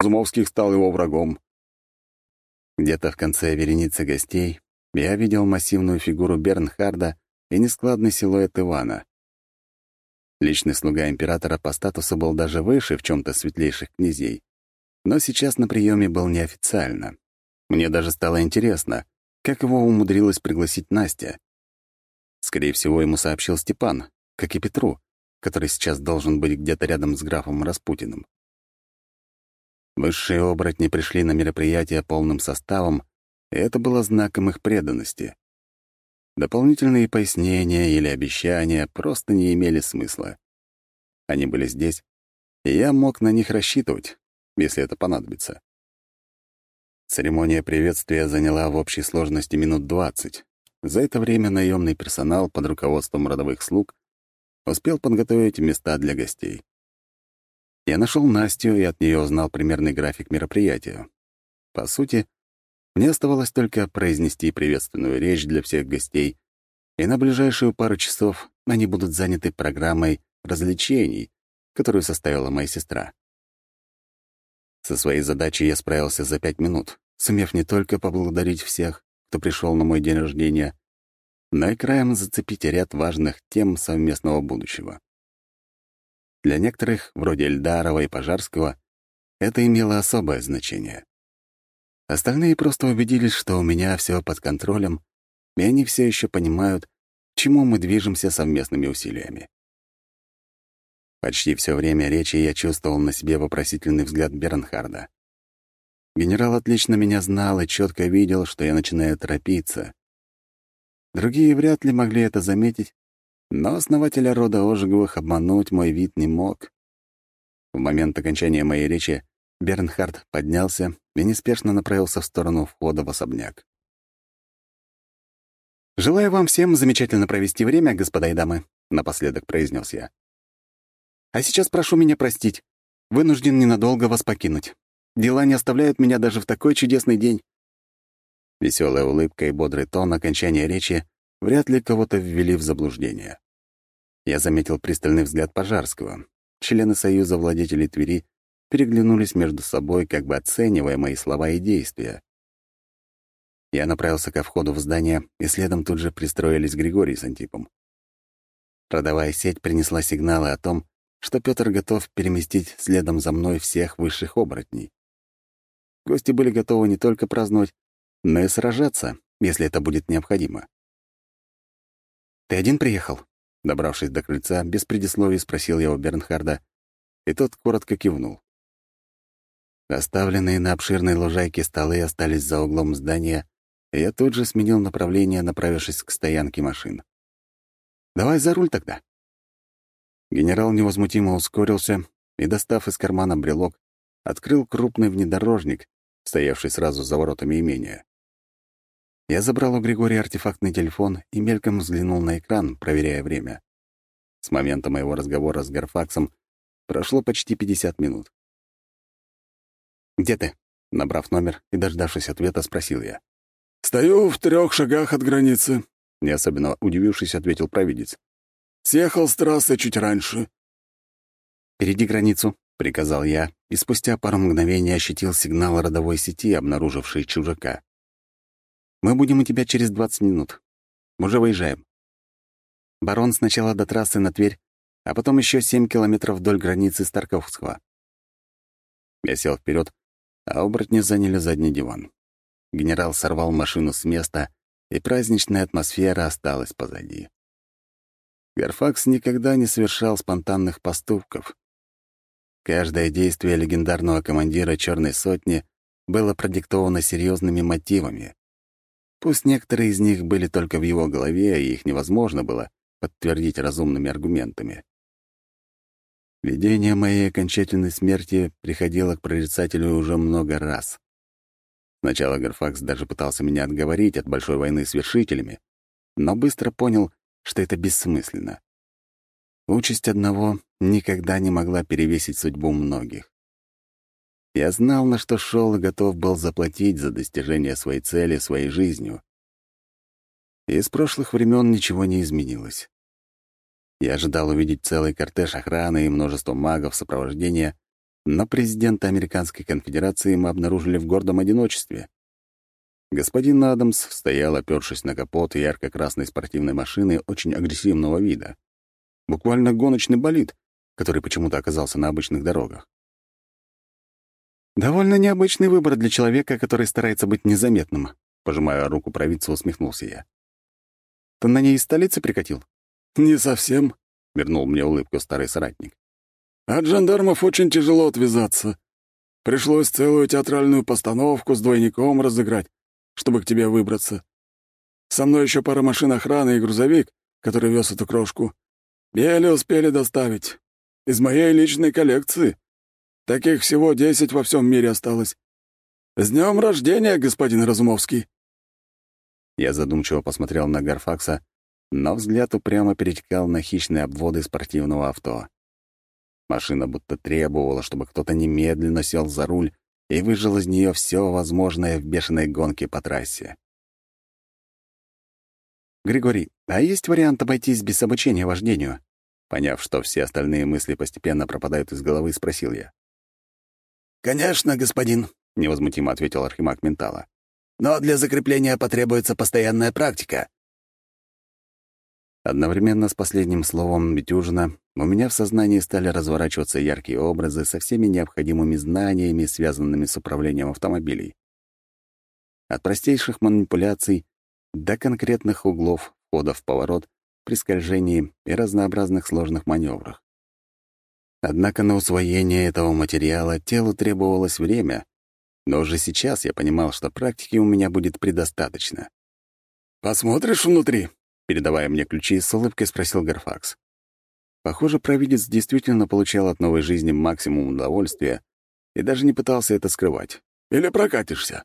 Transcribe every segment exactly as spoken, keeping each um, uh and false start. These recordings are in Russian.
Разумовских стал его врагом. Где-то в конце вереницы гостей я видел массивную фигуру Бернхарда и нескладный силуэт Ивана. Личный слуга императора по статусу был даже выше в чем-то светлейших князей, но сейчас на приеме был неофициально. Мне даже стало интересно, как его умудрилась пригласить Настя. Скорее всего, ему сообщил Степан, как и Петру, который сейчас должен быть где-то рядом с графом Распутиным. Высшие оборотни пришли на мероприятие полным составом, и это было знаком их преданности. Дополнительные пояснения или обещания просто не имели смысла. Они были здесь, и я мог на них рассчитывать, если это понадобится. Церемония приветствия заняла в общей сложности минут двадцать. За это время наемный персонал под руководством родовых слуг успел подготовить места для гостей. Я нашел Настю и от нее узнал примерный график мероприятия. По сути, мне оставалось только произнести приветственную речь для всех гостей, и на ближайшую пару часов они будут заняты программой развлечений, которую составила моя сестра. Со своей задачей я справился за пять минут, сумев не только поблагодарить всех, кто пришел на мой день рождения, но и краем зацепить ряд важных тем совместного будущего. Для некоторых, вроде Эльдарова и Пожарского, это имело особое значение. Остальные просто убедились, что у меня все под контролем, и они все еще понимают, к чему мы движемся совместными усилиями. Почти все время речи я чувствовал на себе вопросительный взгляд Бернхарда. Генерал отлично меня знал и четко видел, что я начинаю торопиться. Другие вряд ли могли это заметить, но основателя рода Ожеговых обмануть мой вид не мог. В момент окончания моей речи Бернхард поднялся и неспешно направился в сторону входа в особняк. «Желаю вам всем замечательно провести время, господа и дамы», — напоследок произнес я. «А сейчас прошу меня простить. Вынужден ненадолго вас покинуть. Дела не оставляют меня даже в такой чудесный день». Веселая улыбка и бодрый тон окончания речи вряд ли кого-то ввели в заблуждение. Я заметил пристальный взгляд Пожарского. Члены Союза владетелей Твери переглянулись между собой, как бы оценивая мои слова и действия. Я направился ко входу в здание, и следом тут же пристроились Григорий с Антипом. Родовая сеть принесла сигналы о том, что Пётр готов переместить следом за мной всех высших оборотней. Гости были готовы не только праздновать, но и сражаться, если это будет необходимо. «Ты один приехал?» Добравшись до крыльца, без предисловий спросил я у Бернхарда, и тот коротко кивнул. Оставленные на обширной лужайке столы остались за углом здания, и я тут же сменил направление, направившись к стоянке машин. «Давай за руль тогда». Генерал невозмутимо ускорился и, достав из кармана брелок, открыл крупный внедорожник, стоявший сразу за воротами имения. Я забрал у Григория артефактный телефон и мельком взглянул на экран, проверяя время. С момента моего разговора с Гарфаксом прошло почти пятьдесят минут. «Где ты?» — набрав номер и дождавшись ответа, спросил я. «Стою в трех шагах от границы», — не особенно удивившись, ответил провидец. «Съехал с трассы чуть раньше». «Перейди границу», — приказал я, и спустя пару мгновений ощутил сигнал родовой сети, обнаруживший чужака. «Мы будем у тебя через двадцать минут. Уже выезжаем. Барон сначала до трассы на Тверь, а потом еще семь километров вдоль границы с Тарковского». Я сел вперед, а оборотни заняли задний диван. Генерал сорвал машину с места, и праздничная атмосфера осталась позади. Гарфакс никогда не совершал спонтанных поступков. Каждое действие легендарного командира «Черной сотни» было продиктовано серьезными мотивами. Пусть некоторые из них были только в его голове, и их невозможно было подтвердить разумными аргументами. Видение моей окончательной смерти приходило к прорицателю уже много раз. Сначала Гарфакс даже пытался меня отговорить от большой войны с вершителями, но быстро понял, что это бессмысленно. Участь одного никогда не могла перевесить судьбу многих. Я знал, на что шел, и готов был заплатить за достижение своей цели своей жизнью. И с прошлых времен ничего не изменилось. Я ожидал увидеть целый кортеж охраны и множество магов сопровождения, Но президента Американской конфедерации мы обнаружили в гордом одиночестве. Господин Адамс стоял, опёршись на капот ярко-красной спортивной машины очень агрессивного вида. Буквально гоночный болид, который почему-то оказался на обычных дорогах. «Довольно необычный выбор для человека, который старается быть незаметным», — пожимая руку провидцу, усмехнулся я. «Ты на ней из столицы прикатил?» «Не совсем», — вернул мне улыбку старый соратник. «От жандармов очень тяжело отвязаться. Пришлось целую театральную постановку с двойником разыграть, чтобы к тебе выбраться. Со мной еще пара машин охраны и грузовик, который вез эту крошку. Еле успели доставить. Из моей личной коллекции. Таких всего десять во всем мире осталось. С днем рождения, господин Разумовский!» Я задумчиво посмотрел на Гарфакса, но взгляд упрямо перетекал на хищные обводы спортивного авто. Машина будто требовала, чтобы кто-то немедленно сел за руль и выжил из нее все возможное в бешеной гонке по трассе. «Григорий, а есть вариант обойтись без обучения вождению?» Поняв, что все остальные мысли постепенно пропадают из головы, спросил я. «Конечно, господин», — невозмутимо ответил архимаг ментала. «Но для закрепления потребуется постоянная практика». Одновременно с последним словом «Бетюжина» у меня в сознании стали разворачиваться яркие образы со всеми необходимыми знаниями, связанными с управлением автомобилей. От простейших манипуляций до конкретных углов входа в поворот, при скольжении и разнообразных сложных маневрах. Однако на усвоение этого материала телу требовалось время, но уже сейчас я понимал, что практики у меня будет предостаточно. «Посмотришь внутри?» — передавая мне ключи, с улыбкой спросил Гарфакс. Похоже, провидец действительно получал от новой жизни максимум удовольствия и даже не пытался это скрывать. «Или прокатишься?»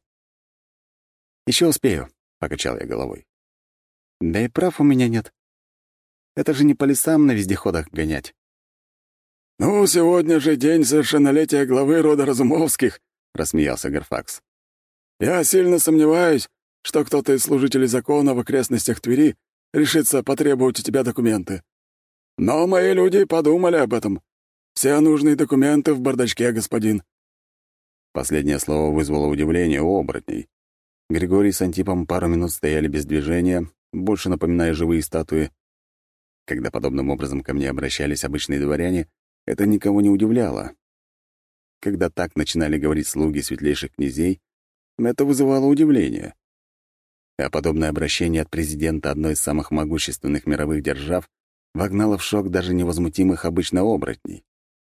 «Еще успею», — покачал я головой. «Да и прав у меня нет. Это же не по лесам на вездеходах гонять». «Ну, сегодня же день совершеннолетия главы рода Разумовских», — рассмеялся Гарфакс. «Я сильно сомневаюсь, что кто-то из служителей закона в окрестностях Твери решится потребовать у тебя документы. Но мои люди подумали об этом. Все нужные документы в бардачке, господин». Последнее слово вызвало удивление у оборотней. Григорий с Антипом пару минут стояли без движения, больше напоминая живые статуи. Когда подобным образом ко мне обращались обычные дворяне, это никого не удивляло. Когда так начинали говорить слуги светлейших князей, это вызывало удивление. А подобное обращение от президента одной из самых могущественных мировых держав вогнало в шок даже невозмутимых обычно оборотней.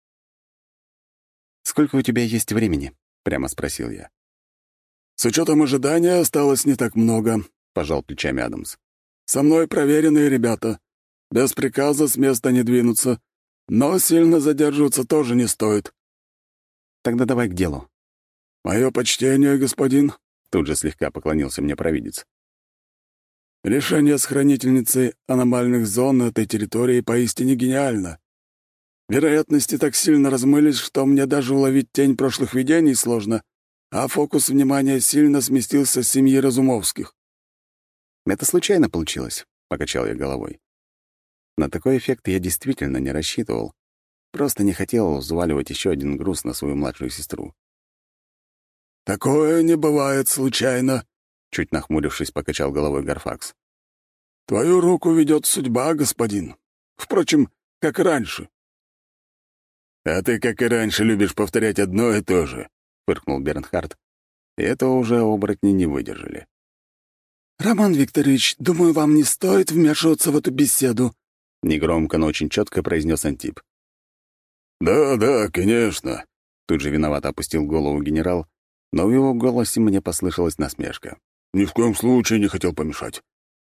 «Сколько у тебя есть времени?» — прямо спросил я. «С учетом ожидания осталось не так много», — пожал плечами Адамс. «Со мной проверенные ребята. Без приказа с места не двинутся, но сильно задерживаться тоже не стоит». «Тогда давай к делу». «Мое почтение, господин», — тут же слегка поклонился мне провидец. «Решение с хранительницей аномальных зон на этой территории поистине гениально. Вероятности так сильно размылись, что мне даже уловить тень прошлых видений сложно, а фокус внимания сильно сместился с семьи Разумовских». «Это случайно получилось», — покачал я головой. На такой эффект я действительно не рассчитывал. Просто не хотел взваливать еще один груз на свою младшую сестру. «Такое не бывает случайно», — чуть нахмурившись, покачал головой Гарфакс. «Твою руку ведет судьба, господин. Впрочем, как и раньше». «А ты, как и раньше, любишь повторять одно и то же», — фыркнул Бернхард. И этого уже оборотни не выдержали. «Роман Викторович, думаю, вам не стоит вмешиваться в эту беседу», — негромко, но очень четко произнес Антип. «Да, да, конечно», — тут же виновато опустил голову генерал, но в его голосе мне послышалась насмешка. «Ни в коем случае не хотел помешать».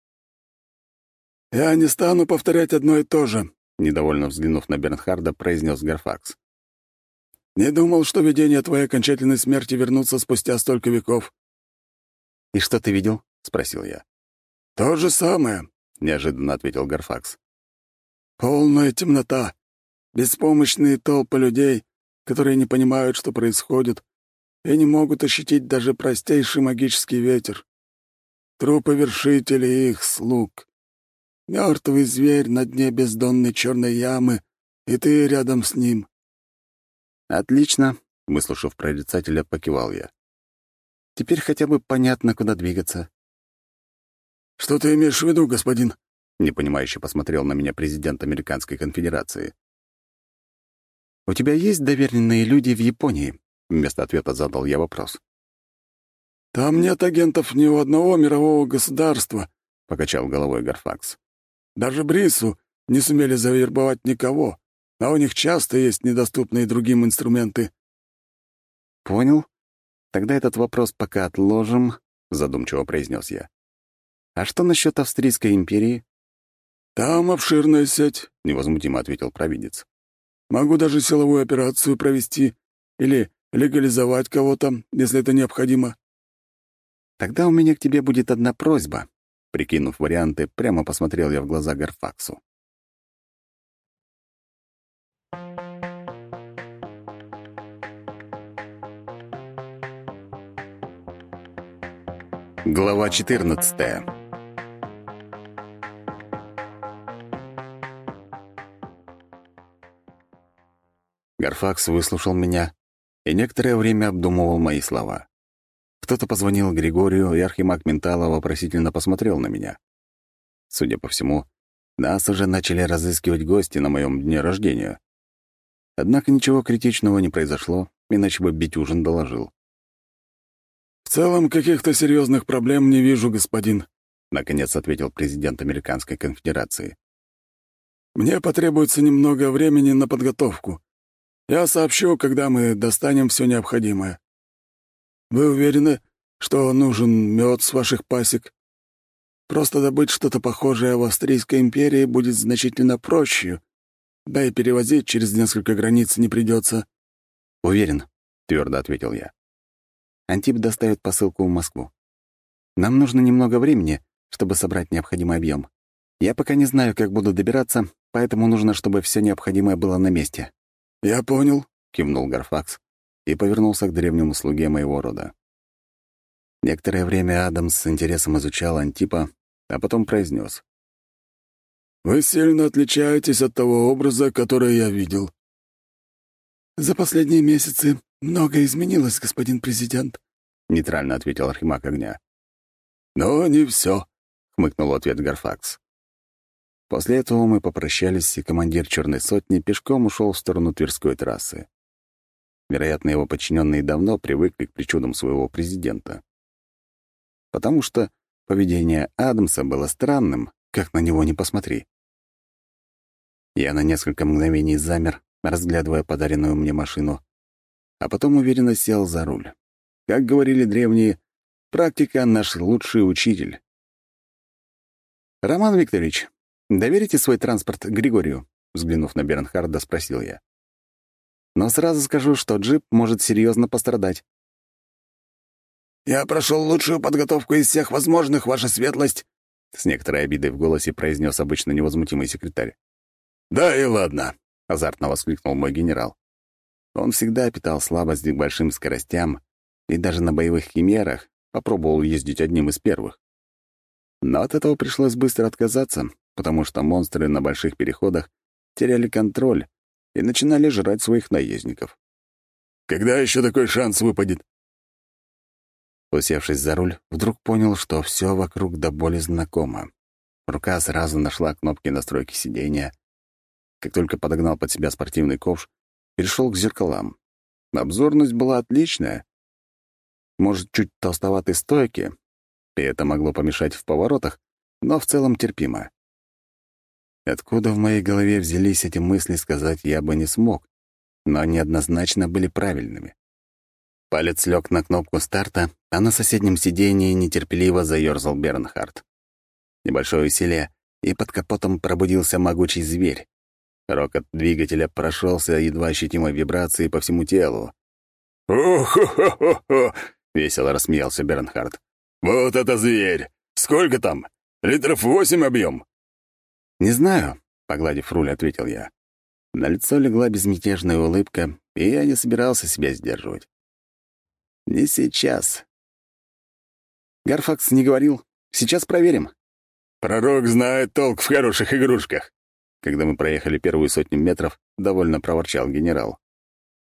«Я не стану повторять одно и то же», — недовольно взглянув на Бернхарда, произнес Гарфакс. «Не думал, что видения твоей окончательной смерти вернутся спустя столько веков». «И что ты видел?» — спросил я. «То же самое», — неожиданно ответил Гарфакс. «Полная темнота, беспомощные толпы людей, которые не понимают, что происходит, и не могут ощутить даже простейший магический ветер. Трупы вершителей и их слуг. Мертвый зверь на дне бездонной черной ямы, и ты рядом с ним. «Отлично», — выслушав прорицателя, покивал я. «Теперь хотя бы понятно, куда двигаться». «Что ты имеешь в виду, господин?» — непонимающе посмотрел на меня президент Американской конфедерации. «У тебя есть доверенные люди в Японии?» — вместо ответа задал я вопрос. «Там нет агентов ни у одного мирового государства», — покачал головой Гарфакс. «Даже Брису не сумели завербовать никого, а у них часто есть недоступные другим инструменты». «Понял. Тогда этот вопрос пока отложим», — задумчиво произнес я. «А что насчет Австрийской империи?» «Там обширная сеть», — невозмутимо ответил провидец. «Могу даже силовую операцию провести или легализовать кого-то, если это необходимо». «Тогда у меня к тебе будет одна просьба», — прикинув варианты, прямо посмотрел я в глаза Гарфаксу. Глава четырнадцатая. Гарфакс выслушал меня и некоторое время обдумывал мои слова. Кто-то позвонил Григорию, и архимаг Ментала вопросительно посмотрел на меня. Судя по всему, нас уже начали разыскивать гости на моем дне рождения. Однако ничего критичного не произошло, иначе бы Битюжин доложил. «В целом, каких-то серьезных проблем не вижу, господин», — наконец ответил президент Американской конфедерации. «Мне потребуется немного времени на подготовку. Я сообщу, когда мы достанем все необходимое. Вы уверены, что нужен мед с ваших пасек? Просто добыть что-то похожее в Австрийской империи будет значительно проще, да и перевозить через несколько границ не придется». «Уверен», — твердо ответил я. «Антип доставит посылку в Москву. Нам нужно немного времени, чтобы собрать необходимый объем. Я пока не знаю, как буду добираться, поэтому нужно, чтобы все необходимое было на месте». «Я понял», — кивнул Гарфакс и повернулся к древнему слуге моего рода. Некоторое время Адамс с интересом изучал Антипа, а потом произнес: «Вы сильно отличаетесь от того образа, который я видел». «За последние месяцы многое изменилось, господин президент», — нейтрально ответил архимаг огня. «Но не все», — хмыкнул в ответ Гарфакс. После этого мы попрощались, и командир «Черной сотни» пешком ушел в сторону Тверской трассы. Вероятно, его подчиненные давно привыкли к причудам своего президента. Потому что поведение Адамса было странным, как на него ни посмотри. Я на несколько мгновений замер, разглядывая подаренную мне машину, а потом уверенно сел за руль. Как говорили древние, практика — наш лучший учитель. «Роман Викторович, доверите свой транспорт Григорию?» Взглянув на Бернхарда, спросил я. «Но сразу скажу, что джип может серьезно пострадать». «Я прошел лучшую подготовку из всех возможных, ваша светлость», — с некоторой обидой в голосе произнес обычно невозмутимый секретарь. «Да и ладно», — азартно воскликнул мой генерал. Он всегда питал слабость к большим скоростям и даже на боевых химерах попробовал ездить одним из первых. Но от этого пришлось быстро отказаться, потому что монстры на больших переходах теряли контроль и начинали жрать своих наездников. «Когда еще такой шанс выпадет?» Усевшись за руль, вдруг понял, что все вокруг до боли знакомо. Рука сразу нашла кнопки настройки сидения. Как только подогнал под себя спортивный ковш, перешел к зеркалам. Обзорность была отличная. Может, чуть толстоватой стойки, и это могло помешать в поворотах, но в целом терпимо. Откуда в моей голове взялись эти мысли, сказать я бы не смог, но они однозначно были правильными. Палец лег на кнопку старта, а на соседнем сидении нетерпеливо заёрзал Бернхард. Небольшое усилие, и под капотом пробудился могучий зверь. Рокот двигателя прошелся едва ощутимой вибрацией по всему телу. «О-хо-хо-хо-хо!» — весело рассмеялся Бернхард. «Вот это зверь! Сколько там? Литров восемь объем?» «Не знаю», — погладив руль, ответил я. На лицо легла безмятежная улыбка, и я не собирался себя сдерживать. «Не сейчас». «Гарфакс не говорил. Сейчас проверим». «Пророк знает толк в хороших игрушках». Когда мы проехали первую сотню метров, довольно проворчал генерал.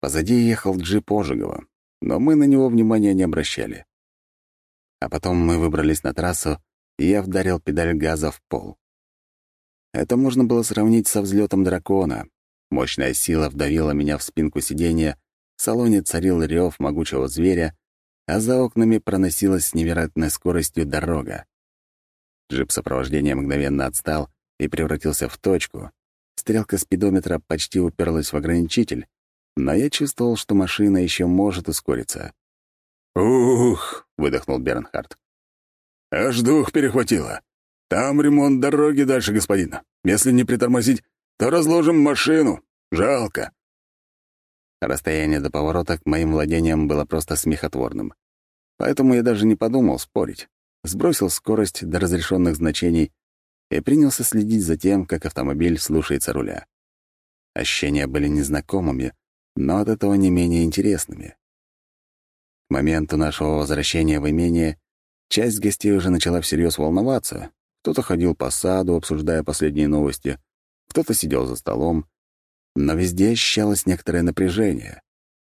Позади ехал джип Ожегова, но мы на него внимания не обращали. А потом мы выбрались на трассу, и я вдарил педаль газа в пол. Это можно было сравнить со взлетом дракона. Мощная сила вдавила меня в спинку сиденья, в салоне царил рев могучего зверя, а за окнами проносилась с невероятной скоростью дорога. Джип сопровождения мгновенно отстал и превратился в точку. Стрелка спидометра почти уперлась в ограничитель, но я чувствовал, что машина еще может ускориться. «Ух!» — выдохнул Бернхард. «Аж дух перехватило. Там ремонт дороги дальше, господин. Если не притормозить, то разложим машину. Жалко». Расстояние до поворота к моим владениям было просто смехотворным. Поэтому я даже не подумал спорить. Сбросил скорость до разрешенных значений и принялся следить за тем, как автомобиль слушается руля. Ощущения были незнакомыми, но от этого не менее интересными. К моменту нашего возвращения в имение часть гостей уже начала всерьез волноваться. Кто-то ходил по саду, обсуждая последние новости, кто-то сидел за столом, но везде ощущалось некоторое напряжение.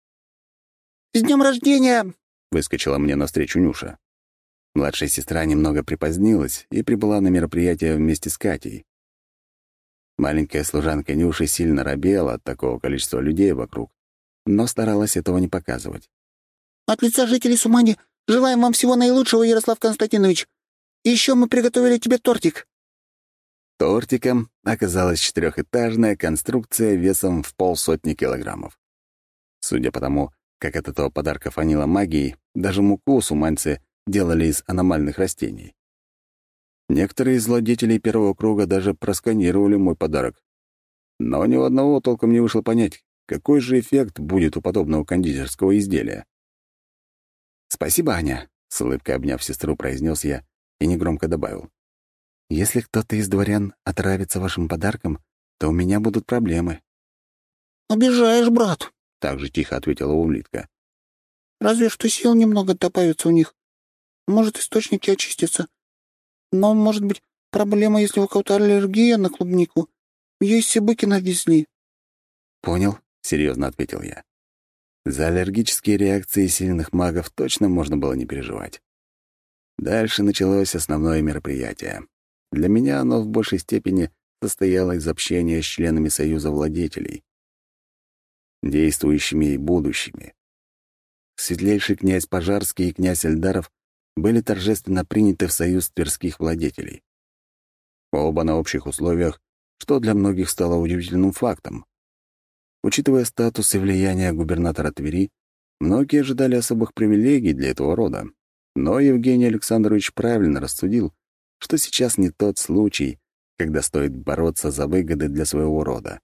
«С днем рождения!» — выскочила мне навстречу Нюша. Младшая сестра немного припозднилась и прибыла на мероприятие вместе с Катей. Маленькая служанка Нюши сильно робела от такого количества людей вокруг, но старалась этого не показывать. «От лица жителей Сумани желаем вам всего наилучшего, Ярослав Константинович. И еще мы приготовили тебе тортик». Тортиком оказалась четырехэтажная конструкция весом в полсотни килограммов. Судя по тому, как от этого подарка фанило магией, даже муку суманцы делали из аномальных растений. Некоторые из владетелей первого круга даже просканировали мой подарок. Но ни у одного толком не вышло понять, какой же эффект будет у подобного кондитерского изделия. «Спасибо, Аня», — с улыбкой обняв сестру, произнес я и негромко добавил. «Если кто-то из дворян отравится вашим подарком, то у меня будут проблемы». «Обижаешь, брат», — так же тихо ответила улитка. «Разве что сил немного добавится у них. Может, источники очистятся. Но, может быть, проблема, если у кого-то аллергия на клубнику. Ей Сибыкина везли». «Понял», — серьезно ответил я. За аллергические реакции сильных магов точно можно было не переживать. Дальше началось основное мероприятие. Для меня оно в большей степени состояло из общения с членами Союза владетелей, действующими и будущими. Светлейший князь Пожарский и князь Эльдаров были торжественно приняты в Союз тверских владетелей. Оба на общих условиях, что для многих стало удивительным фактом. Учитывая статус и влияние губернатора Твери, многие ожидали особых привилегий для этого рода. Но Евгений Александрович правильно рассудил, что сейчас не тот случай, когда стоит бороться за выгоды для своего рода.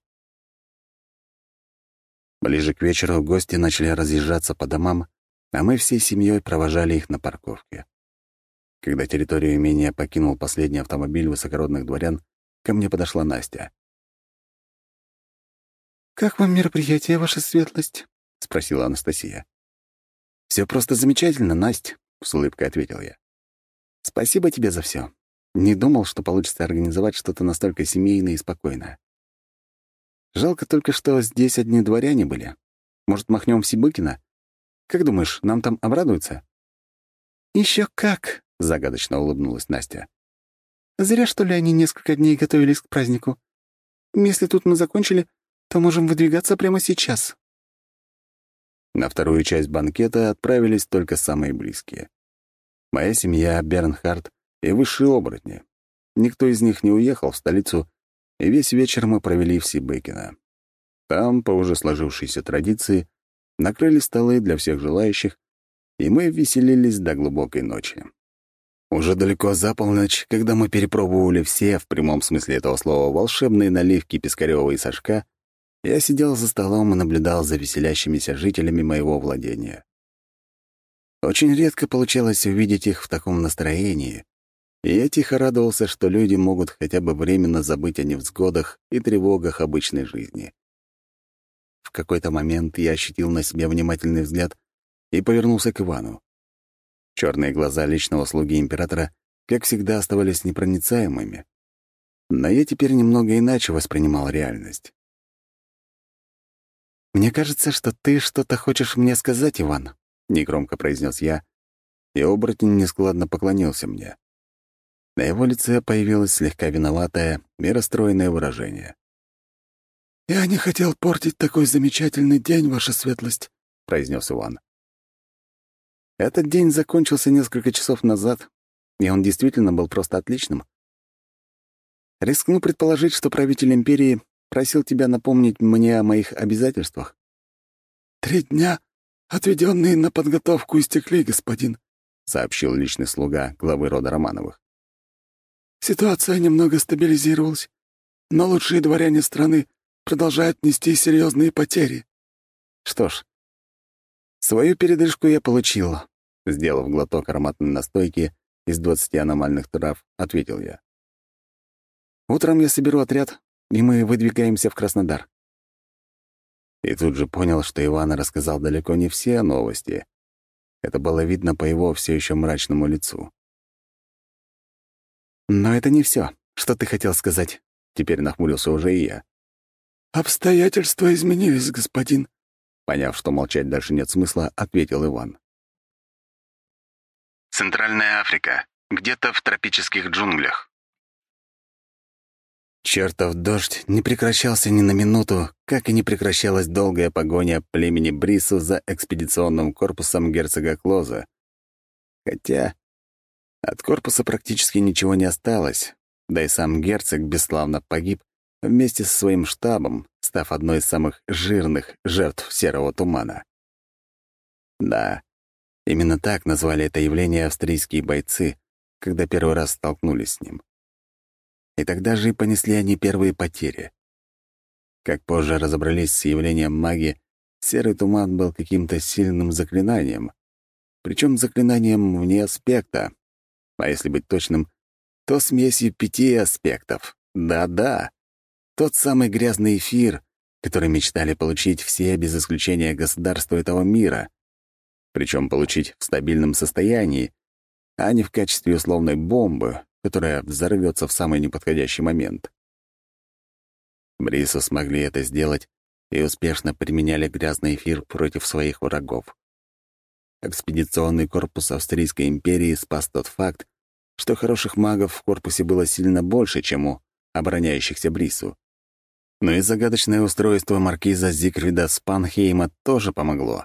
Ближе к вечеру гости начали разъезжаться по домам, а мы всей семьей провожали их на парковке. Когда территорию имения покинул последний автомобиль высокородных дворян, ко мне подошла Настя. «Как вам мероприятие, ваша светлость?» — спросила Анастасия. «Все просто замечательно, Настя», — с улыбкой ответил я. «Спасибо тебе за все. Не думал, что получится организовать что-то настолько семейное и спокойное. Жалко только, что здесь одни дворяне были. Может, махнем в Сибыкино? Как думаешь, нам там обрадуются?» «Еще как!» — загадочно улыбнулась Настя. «Зря, что ли, они несколько дней готовились к празднику. Если тут мы закончили, то можем выдвигаться прямо сейчас». На вторую часть банкета отправились только самые близкие. Моя семья, Бернхард и высшие оборотни. Никто из них не уехал в столицу, и весь вечер мы провели в Сибыкино. Там, по уже сложившейся традиции, накрыли столы для всех желающих, и мы веселились до глубокой ночи. Уже далеко за полночь, когда мы перепробовали все, в прямом смысле этого слова, волшебные наливки Пискарёва и Сашка, я сидел за столом и наблюдал за веселящимися жителями моего владения. Очень редко получалось увидеть их в таком настроении, и я тихо радовался, что люди могут хотя бы временно забыть о невзгодах и тревогах обычной жизни. В какой-то момент я ощутил на себе внимательный взгляд и повернулся к Ивану. Черные глаза личного слуги императора, как всегда, оставались непроницаемыми, но я теперь немного иначе воспринимал реальность. «Мне кажется, что ты что-то хочешь мне сказать, Иван», — негромко произнес я, и оборотень нескладно поклонился мне. На его лице появилось слегка виноватое и расстроенное выражение. «Я не хотел портить такой замечательный день, ваша светлость», — произнес Иван. Этот день закончился несколько часов назад, и он действительно был просто отличным. Рискну предположить, что правитель империи просил тебя напомнить мне о моих обязательствах. «Три дня, отведенные на подготовку, истекли, господин», — сообщил личный слуга главы рода Романовых. «Ситуация немного стабилизировалась, но лучшие дворяне страны продолжают нести серьезные потери». Что ж, свою передышку я получил. Сделав глоток ароматной настойки из двадцати аномальных трав, ответил я. Утром я соберу отряд, и мы выдвигаемся в Краснодар. И тут же понял, что Иван рассказал далеко не все новости. Это было видно по его все еще мрачному лицу. «Но это не все. Что ты хотел сказать?» Теперь нахмурился уже и я. «Обстоятельства изменились, господин», — поняв, что молчать дальше нет смысла, ответил Иван. Центральная Африка. Где-то в тропических джунглях. Чертов дождь не прекращался ни на минуту, как и не прекращалась долгая погоня племени Брису за экспедиционным корпусом герцога Клоза. Хотя от корпуса практически ничего не осталось, да и сам герцог бесславно погиб вместе со своим штабом, став одной из самых жирных жертв серого тумана. Да, именно так назвали это явление австрийские бойцы, когда первый раз столкнулись с ним. И тогда же и понесли они первые потери. Как позже разобрались с явлением магии, серый туман был каким-то сильным заклинанием, причем заклинанием вне аспекта, а если быть точным, то смесью пяти аспектов. Да-да, тот самый грязный эфир, который мечтали получить все без исключения государства этого мира, причем получить в стабильном состоянии, а не в качестве условной бомбы, которая взорвется в самый неподходящий момент. Брису смогли это сделать и успешно применяли грязный эфир против своих врагов. Экспедиционный корпус Австрийской империи спас тот факт, что хороших магов в корпусе было сильно больше, чем у обороняющихся Брису. Но и загадочное устройство маркиза Зигфрида Спанхейма тоже помогло.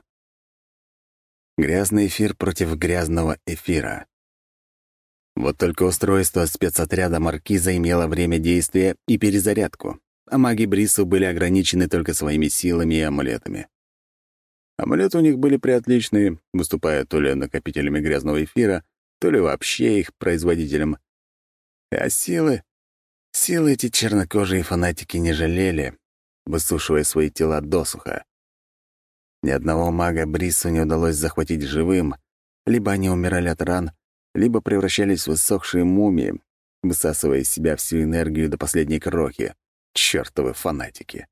Грязный эфир против грязного эфира. Вот только устройство спецотряда маркиза имело время действия и перезарядку, а маги Брису были ограничены только своими силами и амулетами. Амулеты у них были приотличные, выступая то ли накопителями грязного эфира, то ли вообще их производителем. А силы... Силы эти чернокожие фанатики не жалели, высушивая свои тела досуха. Ни одного мага Брису не удалось захватить живым, либо они умирали от ран, либо превращались в иссохшие мумии, высасывая из себя всю энергию до последней крохи. Чёртовы фанатики.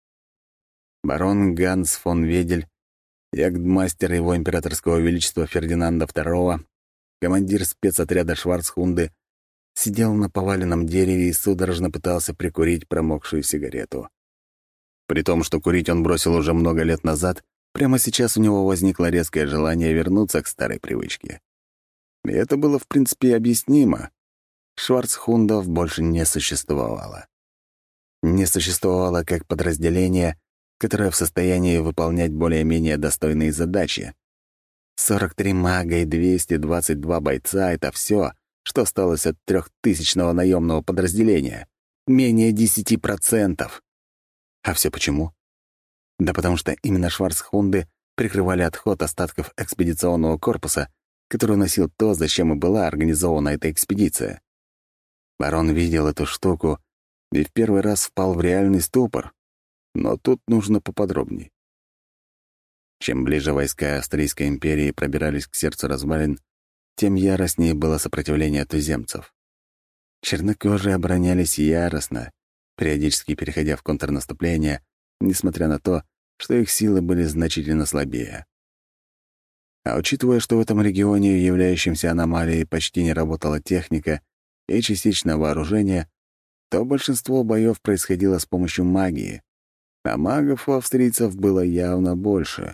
Барон Ганс фон Ведель, ягдмастер его императорского величества Фердинанда второго, командир спецотряда Шварцхунды, сидел на поваленном дереве и судорожно пытался прикурить промокшую сигарету. При том, что курить он бросил уже много лет назад, прямо сейчас у него возникло резкое желание вернуться к старой привычке. И это было, в принципе, объяснимо. Шварцхундов больше не существовало. Не существовало как подразделение, которое в состоянии выполнять более-менее достойные задачи. сорок три мага и двести двадцать два бойца — это все, что осталось от трехтысячного наемного подразделения. Менее десяти процентов. А все почему? Да потому что именно шварцхунды прикрывали отход остатков экспедиционного корпуса, который носил то, зачем и была организована эта экспедиция. Барон видел эту штуку и в первый раз впал в реальный ступор. Но тут нужно поподробней. Чем ближе войска Австрийской империи пробирались к сердцу развалин, тем яростнее было сопротивление туземцев. Чернокожие оборонялись яростно, периодически переходя в контрнаступление, несмотря на то, что их силы были значительно слабее. А учитывая, что в этом регионе, являющемся аномалией, почти не работала техника и частично вооружение, то большинство боев происходило с помощью магии. а магов у австрийцев было явно больше.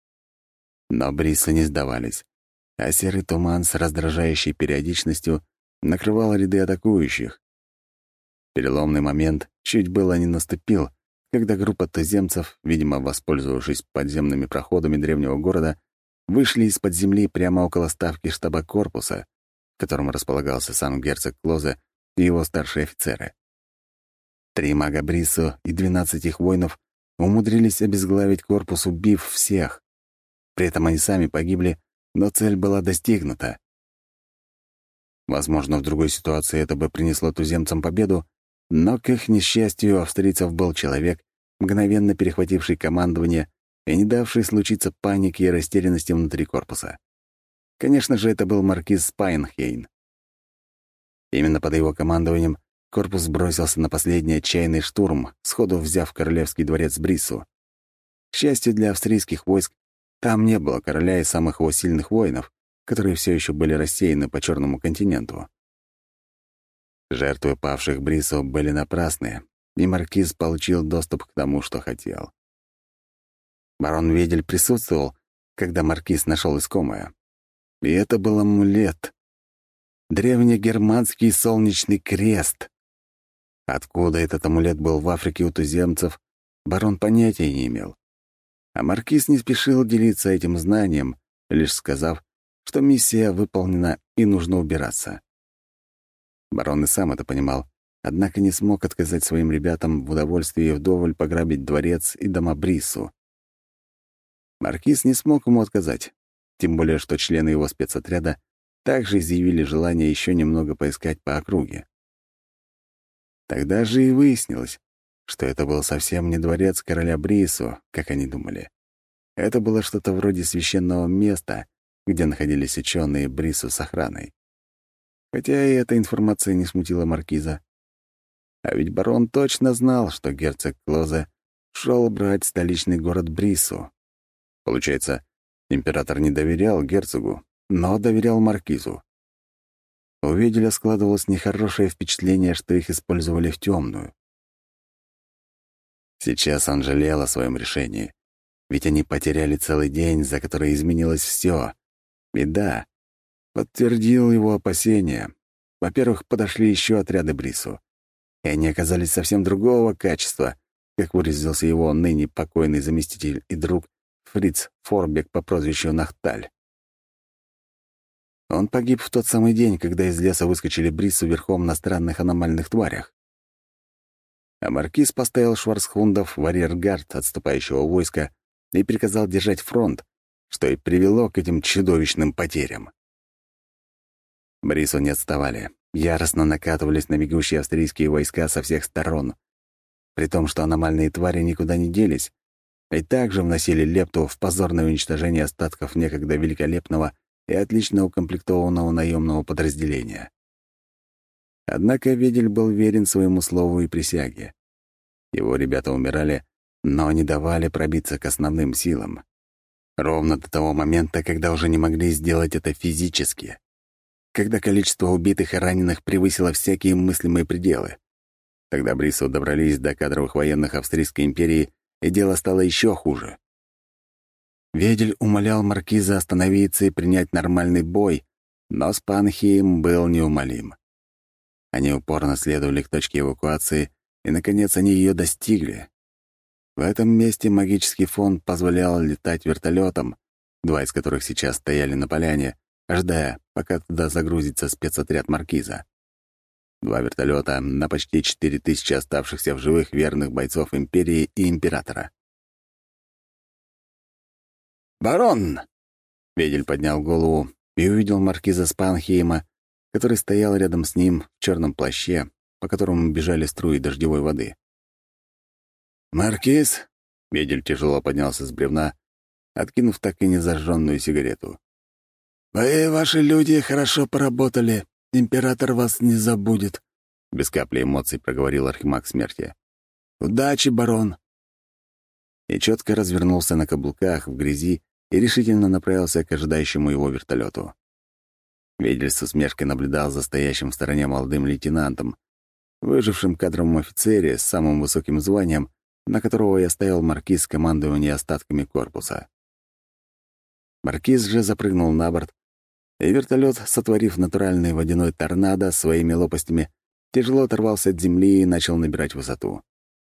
Но брисы не сдавались, а серый туман с раздражающей периодичностью накрывал ряды атакующих. Переломный момент чуть было не наступил, когда группа туземцев, видимо, воспользовавшись подземными проходами древнего города, вышли из-под земли прямо около ставки штаба корпуса, в котором располагался сам герцог Клозе и его старшие офицеры. Три мага Брису и двенадцать их воинов умудрились обезглавить корпус, убив всех. При этом они сами погибли, но цель была достигнута. Возможно, в другой ситуации это бы принесло туземцам победу, но, к их несчастью, у австрийцев был человек, мгновенно перехвативший командование и не давший случиться панике и растерянности внутри корпуса. Конечно же, это был маркиз Спайнхейн. Именно под его командованием корпус бросился на последний отчаянный штурм, сходу взяв королевский дворец Брису. К счастью для австрийских войск, там не было короля и самых его сильных воинов, которые все еще были рассеяны по Черному континенту. Жертвы павших Брису были напрасны, и маркиз получил доступ к тому, что хотел. Барон Ведель присутствовал, когда маркиз нашел искомое. И это был амулет. Древнегерманский солнечный крест. Откуда этот амулет был в Африке у туземцев, барон понятия не имел. А маркиз не спешил делиться этим знанием, лишь сказав, что миссия выполнена и нужно убираться. Барон и сам это понимал, однако не смог отказать своим ребятам в удовольствии вдоволь пограбить дворец и дома Брису. Маркиз не смог ему отказать, тем более что члены его спецотряда также изъявили желание еще немного поискать по округе. Тогда же и выяснилось, что это был совсем не дворец короля Брису, как они думали. Это было что-то вроде священного места, где находились ученые Брису с охраной. Хотя и эта информация не смутила маркиза. А ведь барон точно знал, что герцог Клозе шел брать столичный город Брису. Получается, император не доверял герцогу, но доверял маркизу. У Веделя складывалось нехорошее впечатление, что их использовали в темную. Сейчас он жалел о своем решении, ведь они потеряли целый день, за который изменилось все. И да, подтвердил его опасения. Во-первых, подошли еще отряды Брису, и они оказались совсем другого качества, как выразился его ныне покойный заместитель и друг Фриц Форбек по прозвищу Нахталь. Он погиб в тот самый день, когда из леса выскочили Брису верхом на странных аномальных тварях. А маркиз поставил шварцхундов в арьергард отступающего войска и приказал держать фронт, что и привело к этим чудовищным потерям. Брису не отставали, яростно накатывались на бегущие австрийские войска со всех сторон, при том, что аномальные твари никуда не делись, и также вносили лепту в позорное уничтожение остатков некогда великолепного и отлично укомплектованного наемного подразделения. Однако Ведель был верен своему слову и присяге. Его ребята умирали, но не давали пробиться к основным силам. Ровно до того момента, когда уже не могли сделать это физически. Когда количество убитых и раненых превысило всякие мыслимые пределы. Тогда Брису добрались до кадровых военных Австрийской империи, и дело стало еще хуже. Ведель умолял маркиза остановиться и принять нормальный бой, но Спанхейм был неумолим. Они упорно следовали к точке эвакуации, и, наконец, они ее достигли. В этом месте магический фон позволял летать вертолетом, два из которых сейчас стояли на поляне, ожидая, пока туда загрузится спецотряд маркиза. Два вертолета на почти четыре тысячи оставшихся в живых верных бойцов империи и императора. «Барон!» — Ведель поднял голову и увидел маркиза Спанхейма, который стоял рядом с ним в черном плаще, по которому бежали струи дождевой воды. «Маркиз?» — Ведель тяжело поднялся с бревна, откинув так и не зажженную сигарету. «Вы и ваши люди хорошо поработали. Император вас не забудет», — без капли эмоций проговорил архимаг смерти. «Удачи, барон!» И четко развернулся на каблуках в грязи и решительно направился к ожидающему его вертолету. Ведель с усмешкой наблюдал за стоящим в стороне молодым лейтенантом, выжившим кадровым офицере с самым высоким званием на которого я ставил маркиз командования остатками корпуса. Маркиз же запрыгнул на борт, и вертолет, сотворив натуральный водяной торнадо своими лопастями, тяжело оторвался от земли и начал набирать высоту.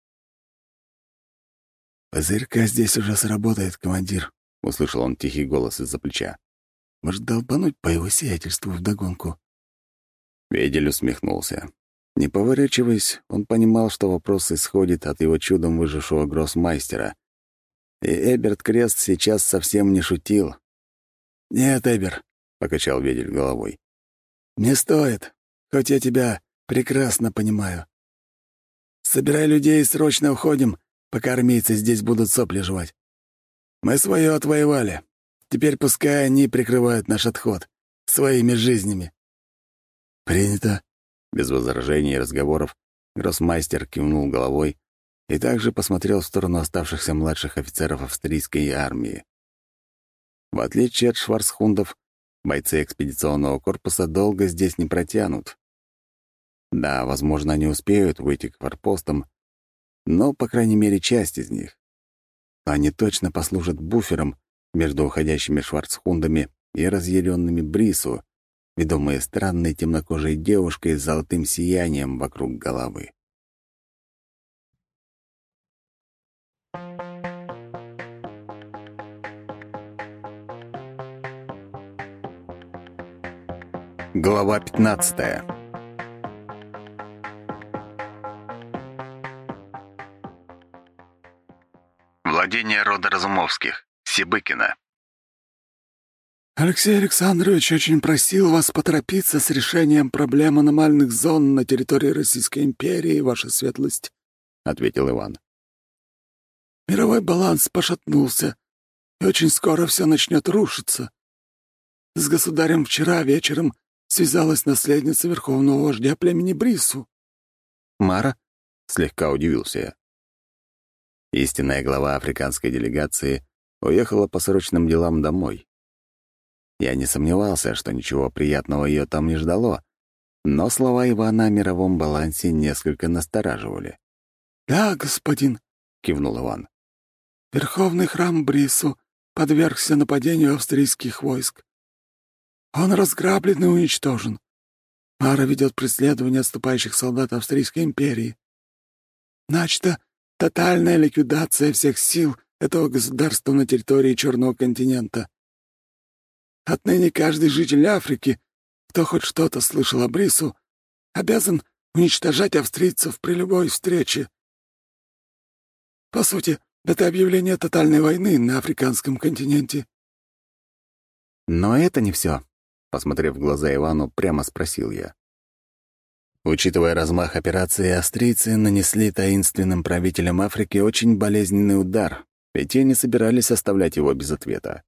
«Пузырька здесь уже сработает, командир», — услышал он тихий голос из-за плеча. «Может, долбануть по его сиятельству вдогонку?» Ведель усмехнулся. Не поворачиваясь, он понимал, что вопрос исходит от его чудом выжившего гроссмайстера. И Эберт Крест сейчас совсем не шутил. «Нет, Эбер», — покачал Ведель головой. «Не стоит, хоть я тебя прекрасно понимаю. Собирай людей и срочно уходим, пока армейцы здесь будут сопли жевать. Мы свое отвоевали. Теперь пускай они прикрывают наш отход своими жизнями». «Принято». Без возражений и разговоров гроссмайстер кивнул головой и также посмотрел в сторону оставшихся младших офицеров австрийской армии. В отличие от шварцхундов, бойцы экспедиционного корпуса долго здесь не протянут. Да, возможно, они успеют выйти к форпостам, но, по крайней мере, часть из них. Они точно послужат буфером между уходящими шварцхундами и разъяренными Брису, ведомые странной темнокожей девушкой с золотым сиянием вокруг головы. Глава пятнадцатая. Владение рода Разумовских. Сибыкино. «Алексей Александрович очень просил вас поторопиться с решением проблем аномальных зон на территории Российской империи, ваша светлость», — ответил Иван. «Мировой баланс пошатнулся, и очень скоро все начнет рушиться. С государем вчера вечером связалась наследница верховного вождя племени Брису». «Мара?» — слегка удивился я. Истинная глава африканской делегации уехала по срочным делам домой. Я не сомневался, что ничего приятного ее там не ждало, но слова Ивана о мировом балансе несколько настораживали. «Да, господин», — кивнул Иван. «Верховный храм Брису подвергся нападению австрийских войск. Он разграблен и уничтожен. Мара ведет преследование отступающих солдат Австрийской империи. Начата тотальная ликвидация всех сил этого государства на территории Черного континента. Отныне каждый житель Африки, кто хоть что-то слышал о Брису, обязан уничтожать австрийцев при любой встрече. По сути, это объявление тотальной войны на африканском континенте». «Но это не все», — посмотрев в глаза Ивану, прямо спросил я. Учитывая размах операции, австрийцы нанесли таинственным правителям Африки очень болезненный удар, и те не собирались оставлять его без ответа.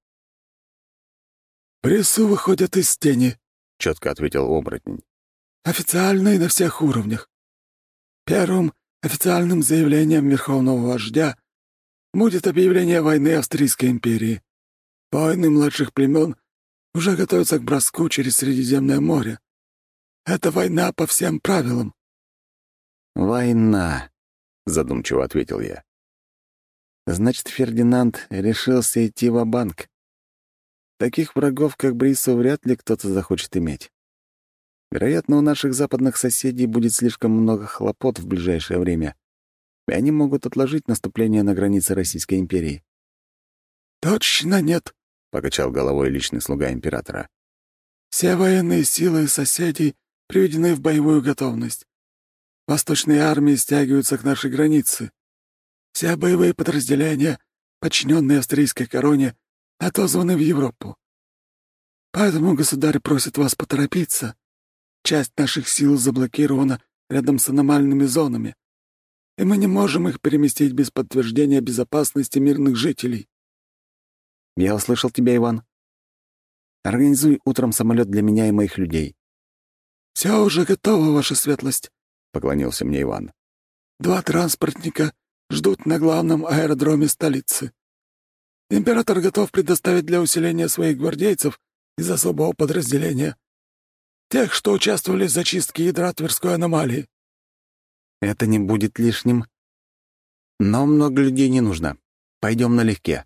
«Брису выходят из тени», — четко ответил оборотень. «Официально и на всех уровнях. Первым официальным заявлением верховного вождя будет объявление войны Австрийской империи. Воины младших племен уже готовятся к броску через Средиземное море. Это война по всем правилам». «Война», — задумчиво ответил я. «Значит, Фердинанд решился идти ва-банк. Таких врагов, как Брису, вряд ли кто-то захочет иметь. Вероятно, у наших западных соседей будет слишком много хлопот в ближайшее время, и они могут отложить наступление на границе Российской империи». «Точно нет», — покачал головой личный слуга императора. «Все военные силы соседей приведены в боевую готовность. Восточные армии стягиваются к нашей границе. Все боевые подразделения, подчиненные австрийской короне, отозваны в Европу. Поэтому государь просит вас поторопиться. Часть наших сил заблокирована рядом с аномальными зонами, и мы не можем их переместить без подтверждения безопасности мирных жителей». «Я услышал тебя, Иван. Организуй утром самолет для меня и моих людей». «Все уже готово, ваша светлость», — поклонился мне Иван. «Два транспортника ждут на главном аэродроме столицы. Император готов предоставить для усиления своих гвардейцев из особого подразделения тех, что участвовали в зачистке ядра Тверской аномалии». «Это не будет лишним?» Но много людей не нужно. Пойдем налегке».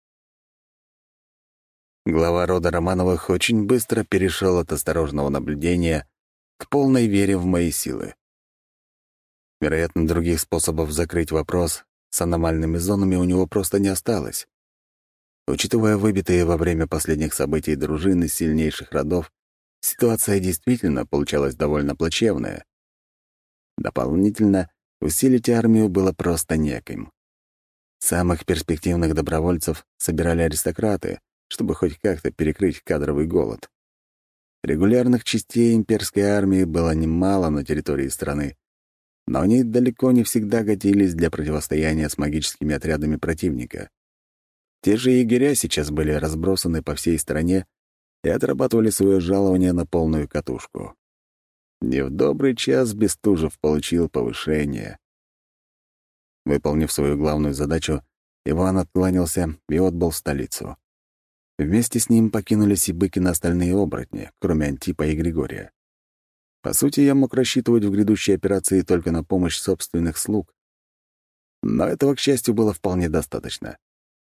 Глава рода Романовых очень быстро перешел от осторожного наблюдения к полной вере в мои силы. Вероятно, других способов закрыть вопрос с аномальными зонами у него просто не осталось. Учитывая выбитые во время последних событий дружины сильнейших родов, ситуация действительно получалась довольно плачевная. Дополнительно усилить армию было просто неким. Самых перспективных добровольцев собирали аристократы, чтобы хоть как-то перекрыть кадровый голод. Регулярных частей имперской армии было немало на территории страны, но они далеко не всегда годились для противостояния с магическими отрядами противника. Те же егеря сейчас были разбросаны по всей стране и отрабатывали свое жалование на полную катушку. Не в добрый час Бестужев получил повышение. Выполнив свою главную задачу, Иван откланялся и отбыл в столицу. Вместе с ним покинули Сибыкина остальные оборотни, кроме Антипа и Григория. По сути, я мог рассчитывать в грядущей операции только на помощь собственных слуг. Но этого, к счастью, было вполне достаточно.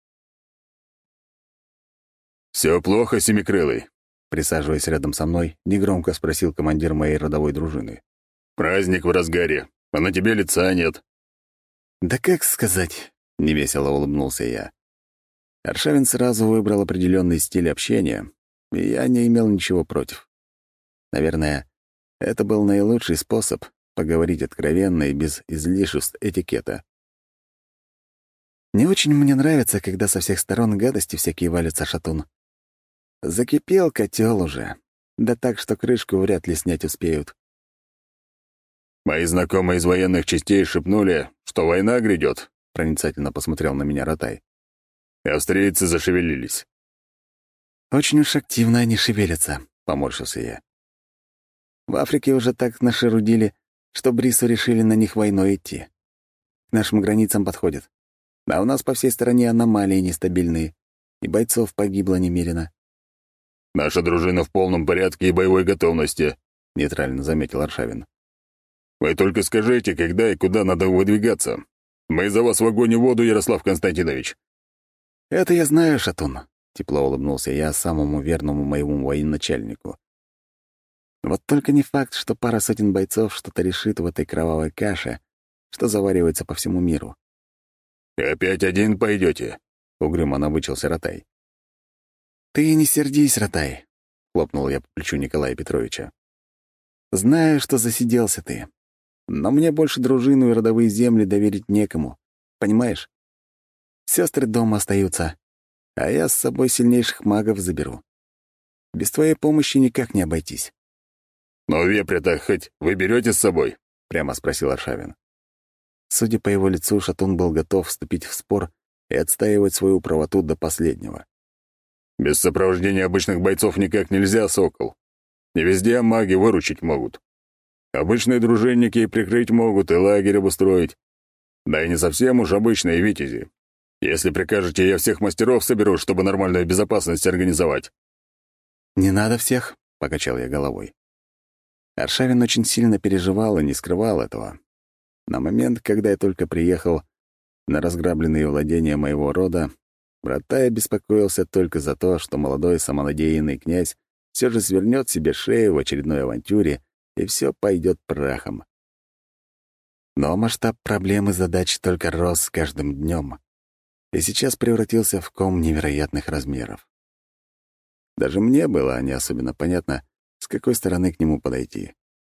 «Все плохо, Семикрылый?» Присаживаясь рядом со мной, негромко спросил командир моей родовой дружины. «Праздник в разгаре, а на тебе лица нет». «Да как сказать?» — невесело улыбнулся я. Аршавин сразу выбрал определенный стиль общения, и я не имел ничего против. Наверное, это был наилучший способ поговорить откровенно и без излишеств этикета. «Не очень мне нравится, когда со всех сторон гадости всякие валятся, Шатун. Закипел котел уже, да так, что крышку вряд ли снять успеют». «Мои знакомые из военных частей шепнули, что война грядет», — проницательно посмотрел на меня Ротай. Австрийцы зашевелились. «Очень уж активно они шевелятся», — поморщился я. «В Африке уже так нашерудили, что Брису решили на них войной идти. К нашим границам подходят. А у нас по всей стране аномалии нестабильные, и бойцов погибло немерено». «Наша дружина в полном порядке и боевой готовности», — нейтрально заметил Аршавин. «Вы только скажите, когда и куда надо выдвигаться. Мы за вас в огонь и воду, Ярослав Константинович». «Это я знаю, Шатун», — тепло улыбнулся я самому верному моему военачальнику. «Вот только не факт, что пара сотен бойцов что-то решит в этой кровавой каше, что заваривается по всему миру». «Опять один пойдете?» — угрюмо набычился Ротай. «Ты не сердись, Ротай», — хлопнул я по плечу Николая Петровича. «Знаю, что засиделся ты, но мне больше дружину и родовые земли доверить некому, понимаешь? Сестры дома остаются, а я с собой сильнейших магов заберу. Без твоей помощи никак не обойтись». «Но вепря-то хоть вы берете с собой?» — прямо спросил Аршавин. Судя по его лицу, Шатун был готов вступить в спор и отстаивать свою правоту до последнего. «Без сопровождения обычных бойцов никак нельзя, Сокол. Не везде маги выручить могут. Обычные дружинники и прикрыть могут, и лагерь обустроить. Да и не совсем уж обычные витязи. Если прикажете, я всех мастеров соберу, чтобы нормальную безопасность организовать». «Не надо всех», — покачал я головой. Аршавин очень сильно переживал и не скрывал этого. На момент, когда я только приехал на разграбленные владения моего рода, Ротай беспокоился только за то, что молодой самонадеянный князь все же свернет себе шею в очередной авантюре, и все пойдет прахом. Но масштаб проблем и задач только рос с каждым днем, и сейчас превратился в ком невероятных размеров. Даже мне было не особенно понятно, с какой стороны к нему подойти.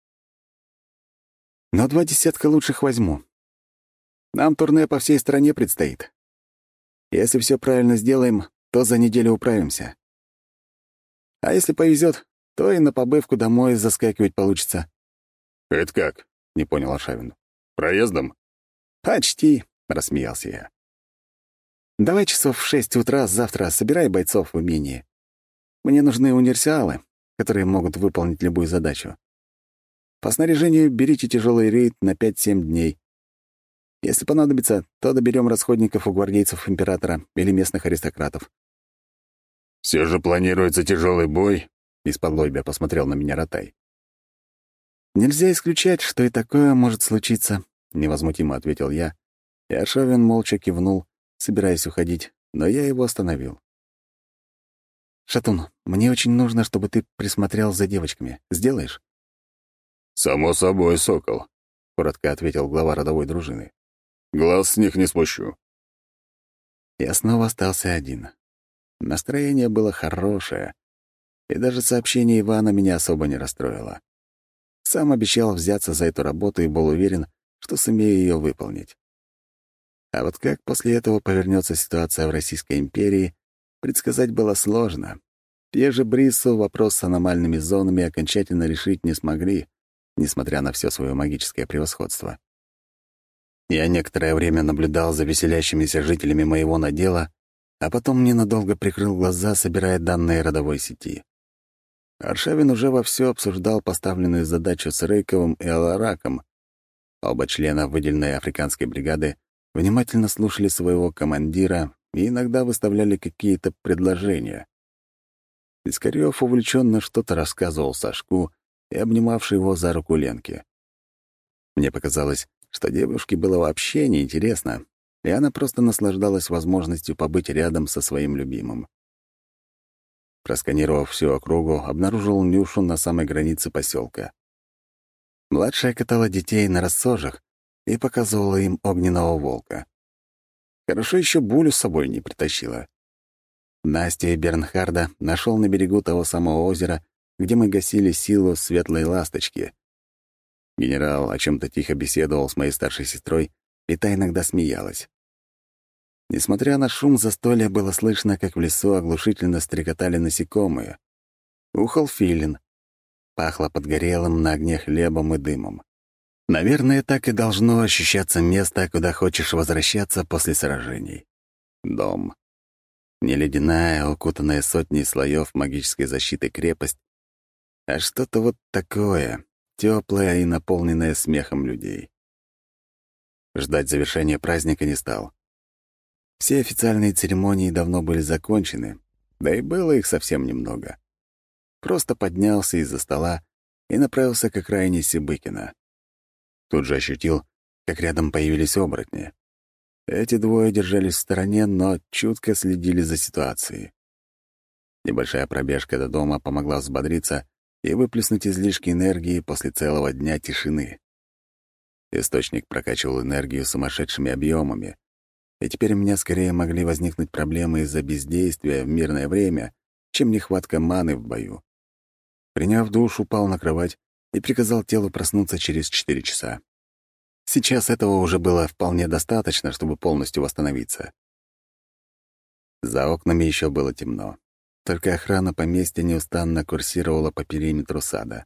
Но два десятка лучших возьму. Нам турне по всей стране предстоит. Если все правильно сделаем, то за неделю управимся. А если повезет, то и на побывку домой заскакивать получится». «Это как?» — не понял Аршавин. «Проездом?» «Почти», — рассмеялся я. «Давай часов в шесть утра завтра собирай бойцов в имении. Мне нужны универсалы, которые могут выполнить любую задачу. По снаряжению берите тяжелый рейд на пять-семь дней. Если понадобится, то доберем расходников у гвардейцев императора или местных аристократов». «Все же планируется тяжелый бой?» — из-под лобья посмотрел на меня Ротай. «Нельзя исключать, что и такое может случиться», — невозмутимо ответил я И Аршавин молча кивнул, собираясь уходить, но я его остановил. «Шатун, мне очень нужно, чтобы ты присмотрел за девочками. Сделаешь?» «Само собой, сокол», — коротко ответил глава родовой дружины. «Глаз с них не спущу». Я снова остался один. Настроение было хорошее, и даже сообщение Ивана меня особо не расстроило. Сам обещал взяться за эту работу и был уверен, что сумею ее выполнить. А вот как после этого повернется ситуация в Российской империи, предсказать было сложно. Те же Бриссу вопрос с аномальными зонами окончательно решить не смогли, несмотря на все свое магическое превосходство. Я некоторое время наблюдал за веселящимися жителями моего надела, а потом ненадолго прикрыл глаза, собирая данные родовой сети. Аршавин уже вовсю обсуждал поставленную задачу с Рейковым и Алараком. Оба члена выделенной африканской бригады внимательно слушали своего командира и иногда выставляли какие-то предложения. Искарёв увлеченно что-то рассказывал Сашку и обнимавший его за руку Ленке. Мне показалось, что девушке было вообще неинтересно, и она просто наслаждалась возможностью побыть рядом со своим любимым. Просканировав всю округу, обнаружил Нюшу на самой границе поселка. Младшая катала детей на рассожах и показывала им огненного волка. Хорошо еще Булю с собой не притащила. Настю и Бернхарда нашел на берегу того самого озера, где мы гасили силу светлой ласточки. Генерал о чем-то тихо беседовал с моей старшей сестрой, и та иногда смеялась. Несмотря на шум застолья, было слышно, как в лесу оглушительно стрекотали насекомые. Ухал филин. Пахло подгорелым на огне хлебом и дымом. Наверное, так и должно ощущаться место, куда хочешь возвращаться после сражений. Дом. Не ледяная, укутанная сотней слоев магической защиты крепость, а что-то вот такое, теплое и наполненное смехом людей. Ждать завершения праздника не стал. Все официальные церемонии давно были закончены, да и было их совсем немного. Просто поднялся из-за стола и направился к окраине Сибыкина. Тут же ощутил, как рядом появились оборотни. Эти двое держались в стороне, но чутко следили за ситуацией. Небольшая пробежка до дома помогла взбодриться и выплеснуть излишки энергии после целого дня тишины. Источник прокачивал энергию сумасшедшими объемами, и теперь у меня скорее могли возникнуть проблемы из-за бездействия в мирное время, чем нехватка маны в бою. Приняв душ, упал на кровать и приказал телу проснуться через четыре часа. Сейчас этого уже было вполне достаточно, чтобы полностью восстановиться. За окнами еще было темно. Только охрана поместья неустанно курсировала по периметру сада.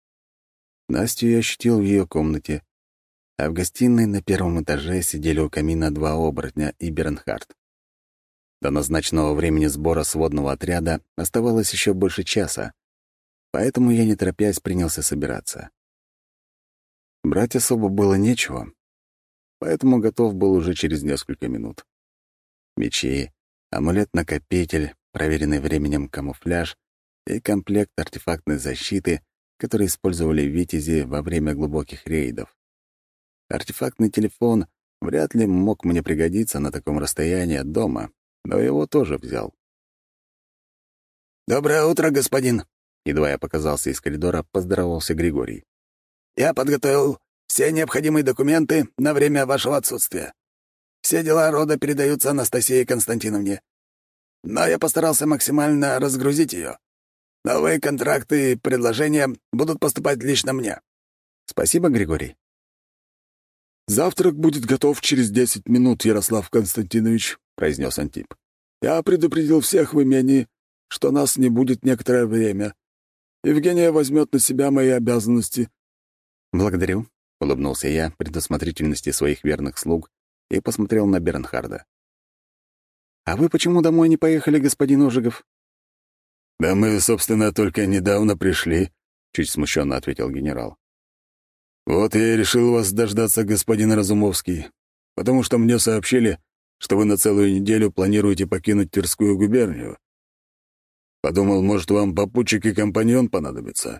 Настю я ощутил в ее комнате, а в гостиной на первом этаже сидели у камина два оборотня и Бернхард. До назначенного времени сбора сводного отряда оставалось еще больше часа, поэтому я, не торопясь, принялся собираться. Брать особо было нечего, поэтому готов был уже через несколько минут. Мечи, амулет-накопитель, проверенный временем камуфляж и комплект артефактной защиты, который использовали витязи во время глубоких рейдов. Артефактный телефон вряд ли мог мне пригодиться на таком расстоянии от дома, но его тоже взял. «Доброе утро, господин!» Едва я показался из коридора, поздоровался Григорий. «Я подготовил все необходимые документы на время вашего отсутствия. Все дела рода передаются Анастасии Константиновне. Но я постарался максимально разгрузить ее. Новые контракты и предложения будут поступать лично мне». «Спасибо, Григорий». «Завтрак будет готов через десять минут, Ярослав Константинович», — произнес Антип. «Я предупредил всех в имении, что нас не будет некоторое время. Евгения возьмет на себя мои обязанности». «Благодарю», — улыбнулся я предусмотрительности своих верных слуг и посмотрел на Бернхарда. «А вы почему домой не поехали, господин Ожегов?» «Да мы, собственно, только недавно пришли», — чуть смущенно ответил генерал. «Вот я и решил вас дождаться, господин Разумовский, потому что мне сообщили, что вы на целую неделю планируете покинуть Тверскую губернию. Подумал, может, вам попутчик и компаньон понадобится».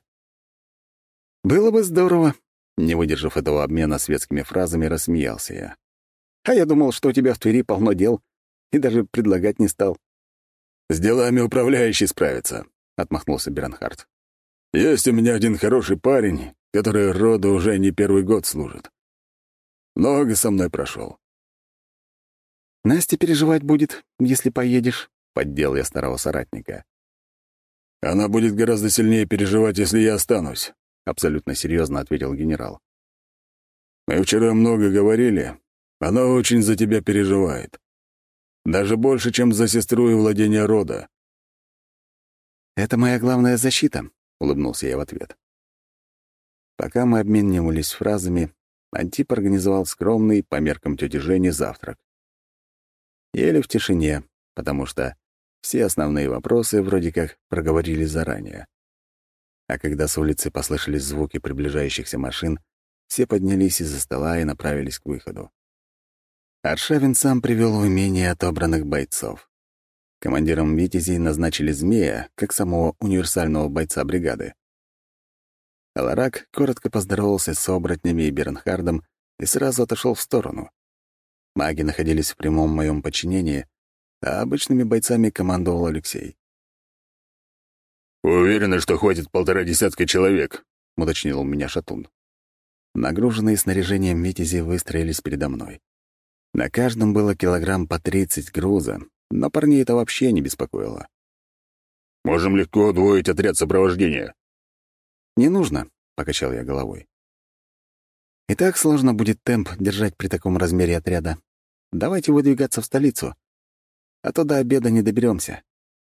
«Было бы здорово», — не выдержав этого обмена светскими фразами, рассмеялся я. А я думал, что у тебя в Твери полно дел, и даже предлагать не стал». «С делами управляющий справится», — отмахнулся Бернхард. «Есть у меня один хороший парень, который роду уже не первый год служит. Много со мной прошел». «Настя переживать будет, если поедешь», — поддел я старого соратника. «Она будет гораздо сильнее переживать, если я останусь», — абсолютно серьезно ответил генерал. «Мы вчера много говорили. Она очень за тебя переживает. Даже больше, чем за сестру и владение рода». «Это моя главная защита», — улыбнулся я в ответ. Пока мы обменивались фразами, Антип организовал скромный, по меркам тети Жени, завтрак. Ели в тишине, потому что все основные вопросы вроде как проговорили заранее. А когда с улицы послышались звуки приближающихся машин, все поднялись из-за стола и направились к выходу. Аршавин сам привел в умение отобранных бойцов. Командиром «Витязей» назначили Змея, как самого универсального бойца бригады. Аларак коротко поздоровался с оборотнями и Бернхардом и сразу отошел в сторону. Маги находились в прямом моем подчинении, а обычными бойцами командовал Алексей. «Уверены, что хватит полтора десятка человек», — уточнил у меня Шатун. Нагруженные снаряжением «Витязи» выстроились передо мной. На каждом было килограмм по тридцать груза, но парней это вообще не беспокоило. «Можем легко удвоить отряд сопровождения». «Не нужно», — покачал я головой. «И так сложно будет темп держать при таком размере отряда. Давайте выдвигаться в столицу, а то до обеда не доберемся».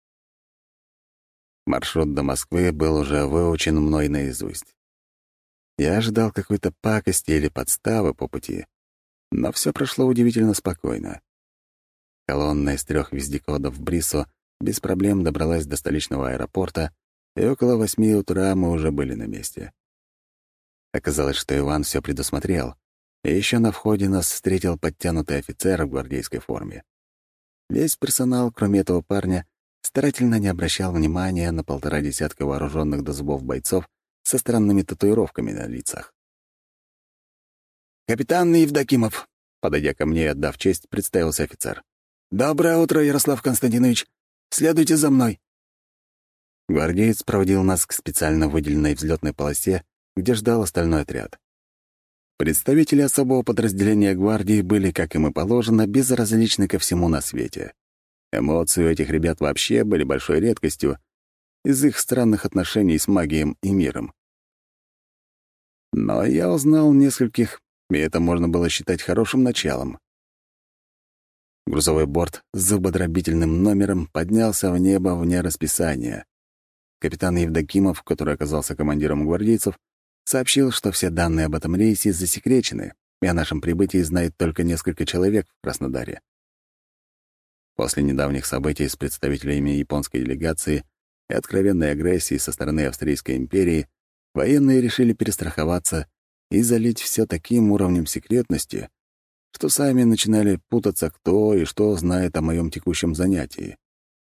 Маршрут до Москвы был уже выучен мной наизусть. Я ожидал какой-то пакости или подставы по пути, но все прошло удивительно спокойно. Колонна из трех вездеходов Брисо без проблем добралась до столичного аэропорта, и около восьми утра мы уже были на месте. Оказалось, что Иван все предусмотрел, и еще на входе нас встретил подтянутый офицер в гвардейской форме. Весь персонал, кроме этого парня, старательно не обращал внимания на полтора десятка вооруженных до зубов бойцов со странными татуировками на лицах. «Капитан Евдокимов», — подойдя ко мне и отдав честь, представился офицер. «Доброе утро, Ярослав Константинович. Следуйте за мной». Гвардеец проводил нас к специально выделенной взлетной полосе, где ждал остальной отряд. Представители особого подразделения гвардии были, как им и положено, безразличны ко всему на свете. Эмоции у этих ребят вообще были большой редкостью из их странных отношений с магией и миром. Но я узнал нескольких, и это можно было считать хорошим началом. Грузовой борт с зубодробительным номером поднялся в небо вне расписания. Капитан Евдокимов, который оказался командиром гвардейцев, сообщил, что все данные об этом рейсе засекречены, и о нашем прибытии знает только несколько человек в Краснодаре. После недавних событий с представителями японской делегации и откровенной агрессии со стороны Австрийской империи военные решили перестраховаться и залить все таким уровнем секретности, что сами начинали путаться, кто и что знает о моем текущем занятии.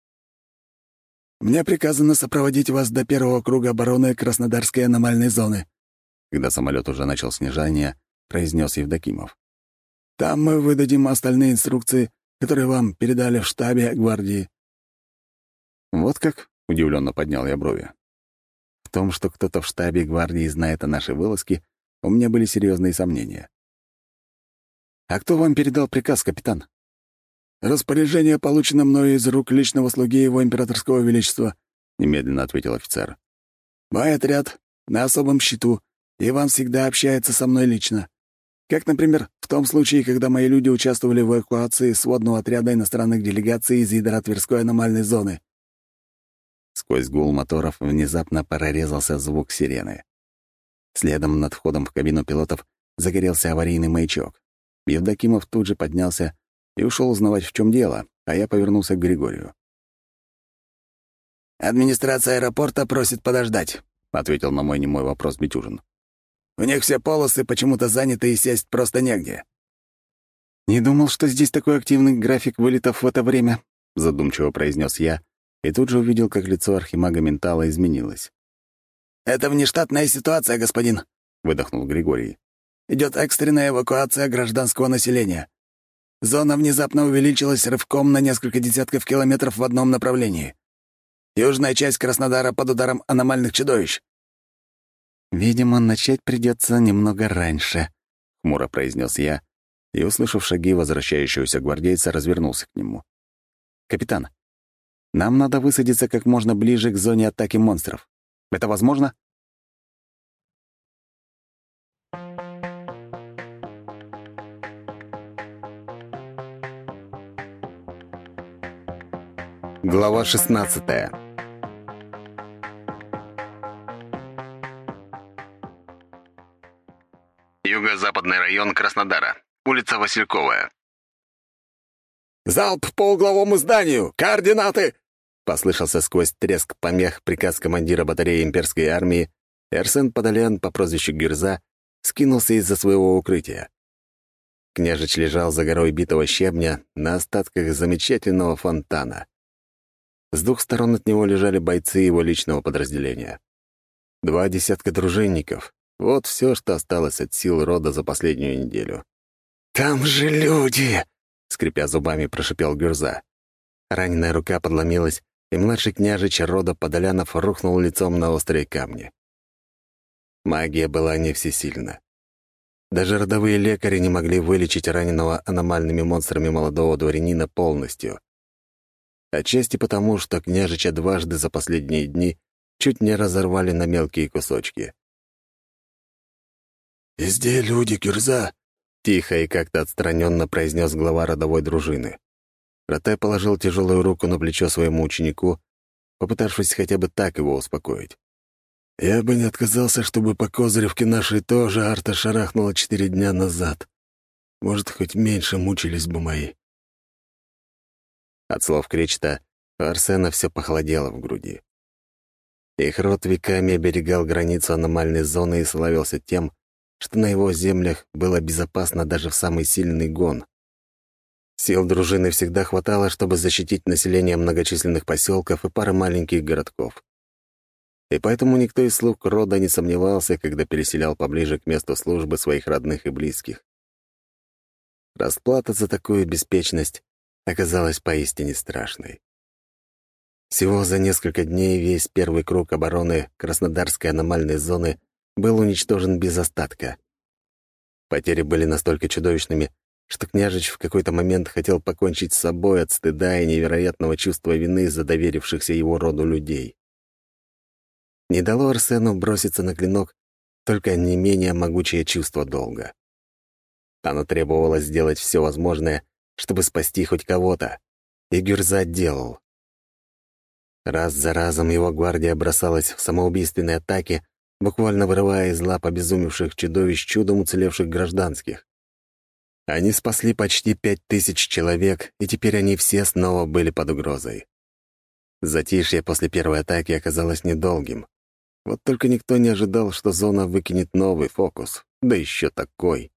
«Мне приказано сопроводить вас до первого круга обороны Краснодарской аномальной зоны», когда самолет уже начал снижение, произнес Евдокимов. «Там мы выдадим остальные инструкции, которые вам передали в штабе гвардии». «Вот как?» — удивленно поднял я брови. В том, что кто-то в штабе гвардии знает о нашей вылазке, у меня были серьезные сомнения. «А кто вам передал приказ, капитан?» «Распоряжение получено мною из рук личного слуги его императорского величества», — немедленно ответил офицер. «Мой отряд на особом счету, и вам всегда общается со мной лично. Как, например, в том случае, когда мои люди участвовали в эвакуации сводного отряда иностранных делегаций из ядра Тверской аномальной зоны». Сквозь гул моторов внезапно прорезался звук сирены. Следом над входом в кабину пилотов загорелся аварийный маячок. Евдокимов тут же поднялся и ушел узнавать, в чем дело, а я повернулся к Григорию. «Администрация аэропорта просит подождать», — ответил на мой немой вопрос Битюжин. «У них все полосы почему-то заняты и сесть просто негде». «Не думал, что здесь такой активный график вылетов в это время», — задумчиво произнес я, и тут же увидел, как лицо архимага Ментала изменилось. «Это внештатная ситуация, господин», — выдохнул Григорий. «Идет экстренная эвакуация гражданского населения. зона внезапно увеличилась рывком на несколько десятков километров в одном направлении. Южная часть Краснодара под ударом аномальных чудовищ». «Видимо, начать придется немного раньше», — хмуро произнес я, и, услышав шаги возвращающегося гвардейца, развернулся к нему. «Капитан, нам надо высадиться как можно ближе к зоне атаки монстров. Это возможно?» Глава шестнадцатая. Юго-западный район Краснодара. Улица Васильковая. «Залп по угловому зданию! Координаты!» Послышался сквозь треск помех приказ командира батареи имперской армии, и Арсен Подолян по прозвищу Гюрза скинулся из-за своего укрытия. Княжич лежал за горой битого щебня на остатках замечательного фонтана. С двух сторон от него лежали бойцы его личного подразделения. Два десятка дружинников — вот все, что осталось от сил рода за последнюю неделю. «Там же люди!» — скрипя зубами, прошипел Гюрза. Раненая рука подломилась, и младший княжич рода Подолянов рухнул лицом на острые камни. Магия была не всесильна. Даже родовые лекари не могли вылечить раненого аномальными монстрами молодого дворянина полностью. Отчасти потому, что княжича дважды за последние дни чуть не разорвали на мелкие кусочки. «Везде люди, Гюрза!» — тихо и как-то отстраненно произнес глава родовой дружины. Ротай положил тяжелую руку на плечо своему ученику, попытавшись хотя бы так его успокоить. «Я бы не отказался, чтобы по Козыревке нашей тоже арта шарахнула четыре дня назад. Может, хоть меньше мучились бы мои». От слов Кречета у Арсена все похолодело в груди. Их род веками оберегал границу аномальной зоны и славился тем, что на его землях было безопасно даже в самый сильный гон. Сил дружины всегда хватало, чтобы защитить население многочисленных поселков и пары маленьких городков. И поэтому никто из слуг рода не сомневался, когда переселял поближе к месту службы своих родных и близких. Расплата за такую беспечность оказалась поистине страшной. Всего за несколько дней весь первый круг обороны Краснодарской аномальной зоны был уничтожен без остатка. Потери были настолько чудовищными, что княжич в какой-то момент хотел покончить с собой от стыда и невероятного чувства вины за доверившихся его роду людей. Не дало Арсену броситься на клинок только не менее могучее чувство долга. Оно требовало сделать все возможное, чтобы спасти хоть кого-то, и Гюрза делал. Раз за разом его гвардия бросалась в самоубийственные атаки, буквально вырывая из лап обезумевших чудовищ чудом уцелевших гражданских. Они спасли почти пять тысяч человек, и теперь они все снова были под угрозой. Затишье после первой атаки оказалось недолгим. Вот только никто не ожидал, что зона выкинет новый фокус, да еще такой.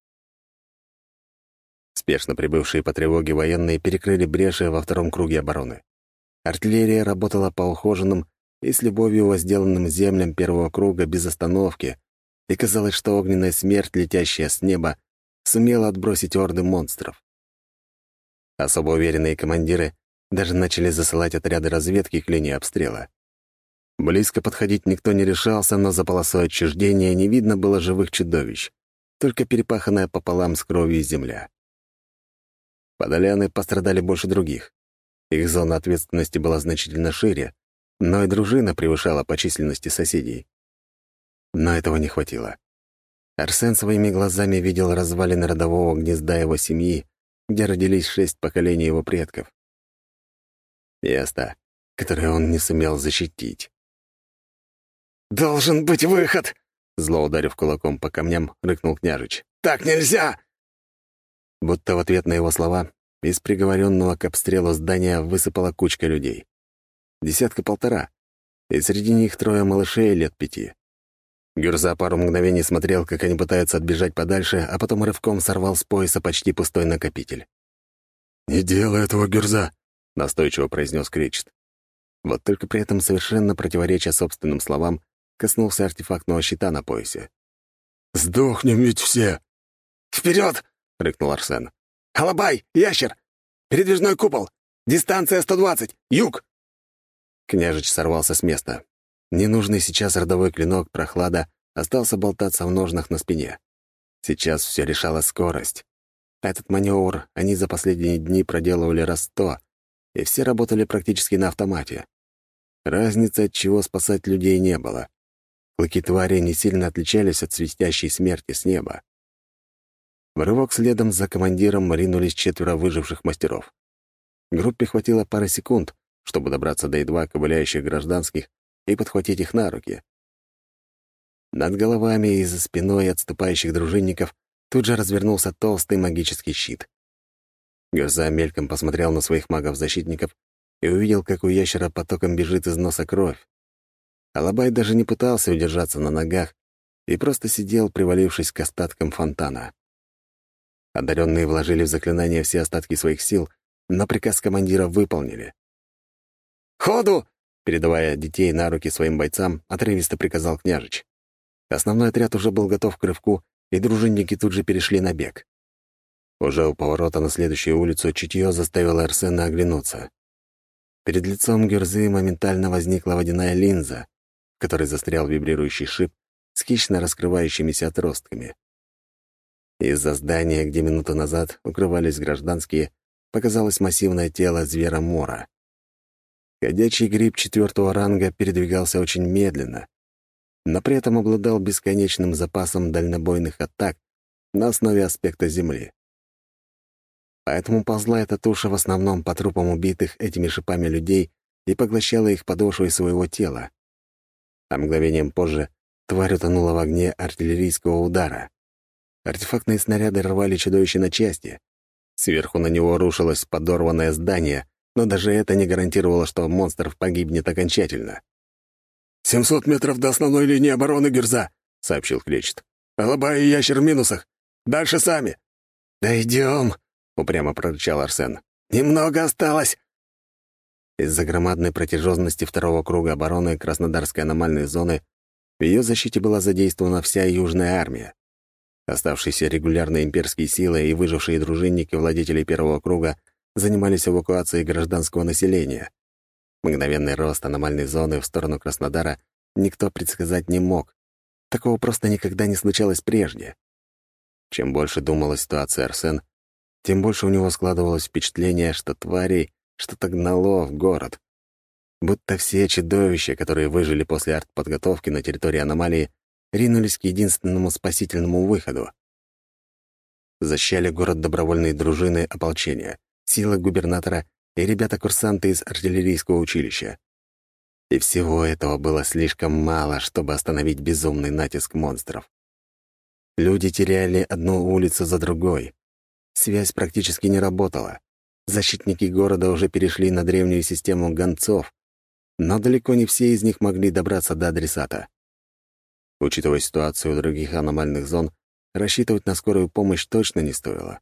Спешно прибывшие по тревоге военные перекрыли бреши во втором круге обороны. Артиллерия работала по ухоженным и с любовью возделанным землям первого круга без остановки, и казалось, что огненная смерть, летящая с неба, сумела отбросить орды монстров. Особо уверенные командиры даже начали засылать отряды разведки к линии обстрела. Близко подходить никто не решался, но за полосой отчуждения не видно было живых чудовищ, только перепаханная пополам с кровью земля. Подоляны пострадали больше других. Их зона ответственности была значительно шире, но и дружина превышала по численности соседей. Но этого не хватило. Арсен своими глазами видел развалины родового гнезда его семьи, где родились шесть поколений его предков. Место, которое он не сумел защитить. «Должен быть выход!» Зло ударив кулаком по камням, рыкнул княжич. «Так нельзя!» Будто в ответ на его слова из приговоренного к обстрелу здания высыпала кучка людей. Десятка-полтора, и среди них трое малышей лет пяти. Гюрза пару мгновений смотрел, как они пытаются отбежать подальше, а потом рывком сорвал с пояса почти пустой накопитель. «Не делай этого, Гюрза!» — настойчиво произнес Кречет. Вот только при этом, совершенно противореча собственным словам, коснулся артефактного щита на поясе. «Сдохнем ведь все!» «Вперед!» — рыкнул Арсен. «Алабай! Ящер! Передвижной купол! Дистанция сто двадцать! Юг!» Княжич сорвался с места. Ненужный сейчас родовой клинок прохлада остался болтаться в ножнах на спине. Сейчас все решала скорость. Этот маневр они за последние дни проделывали раз сто, и все работали практически на автомате. Разницы, от чего спасать людей, не было. Клыки твари не сильно отличались от свистящей смерти с неба. В рывок следом за командиром ринулись четверо выживших мастеров. Группе хватило пары секунд, чтобы добраться до едва ковыляющих гражданских и подхватить их на руки. Над головами и за спиной отступающих дружинников тут же развернулся толстый магический щит. Гюрза мельком посмотрел на своих магов-защитников и увидел, как у ящера потоком бежит из носа кровь. Алабай даже не пытался удержаться на ногах и просто сидел, привалившись к остаткам фонтана. Одаренные вложили в заклинание все остатки своих сил, но приказ командира выполнили. «Ходу!» — передавая детей на руки своим бойцам, отрывисто приказал княжич. Основной отряд уже был готов к рывку, и дружинники тут же перешли на бег. Уже у поворота на следующую улицу чутье заставило Арсена оглянуться. Перед лицом Гюрзы моментально возникла водяная линза, в которой застрял вибрирующий шип с хищно раскрывающимися отростками. Из-за здания, где минуту назад укрывались гражданские, показалось массивное тело звера-мора. Ходячий гриб четвертого ранга передвигался очень медленно, но при этом обладал бесконечным запасом дальнобойных атак на основе аспекта Земли. Поэтому ползла эта туша в основном по трупам убитых этими шипами людей и поглощала их подошвой своего тела. А мгновением позже тварь утонула в огне артиллерийского удара. Артефактные снаряды рвали чудовище на части. Сверху на него рушилось подорванное здание, но даже это не гарантировало, что монстр погибнет окончательно. «Семьсот метров до основной линии обороны, Гюрза», — сообщил Клечет. «Алабай и ящер в минусах. Дальше сами». «Да идем», — упрямо прорычал Арсен. «Немного осталось». Из-за громадной протяженности второго круга обороны Краснодарской аномальной зоны в ее защите была задействована вся Южная армия. Оставшиеся регулярные имперские силы и выжившие дружинники владетелей первого круга занимались эвакуацией гражданского населения. Мгновенный рост аномальной зоны в сторону Краснодара никто предсказать не мог. Такого просто никогда не случалось прежде. Чем больше думал о ситуации Арсен, тем больше у него складывалось впечатление, что тварей что-то гнало в город. Будто все чудовища, которые выжили после артподготовки на территории аномалии, ринулись к единственному спасительному выходу. Защищали город добровольные дружины ополчения, силы губернатора и ребята-курсанты из артиллерийского училища. И всего этого было слишком мало, чтобы остановить безумный натиск монстров. Люди теряли одну улицу за другой. Связь практически не работала. Защитники города уже перешли на древнюю систему гонцов, но далеко не все из них могли добраться до адресата. Учитывая ситуацию у других аномальных зон, рассчитывать на скорую помощь точно не стоило.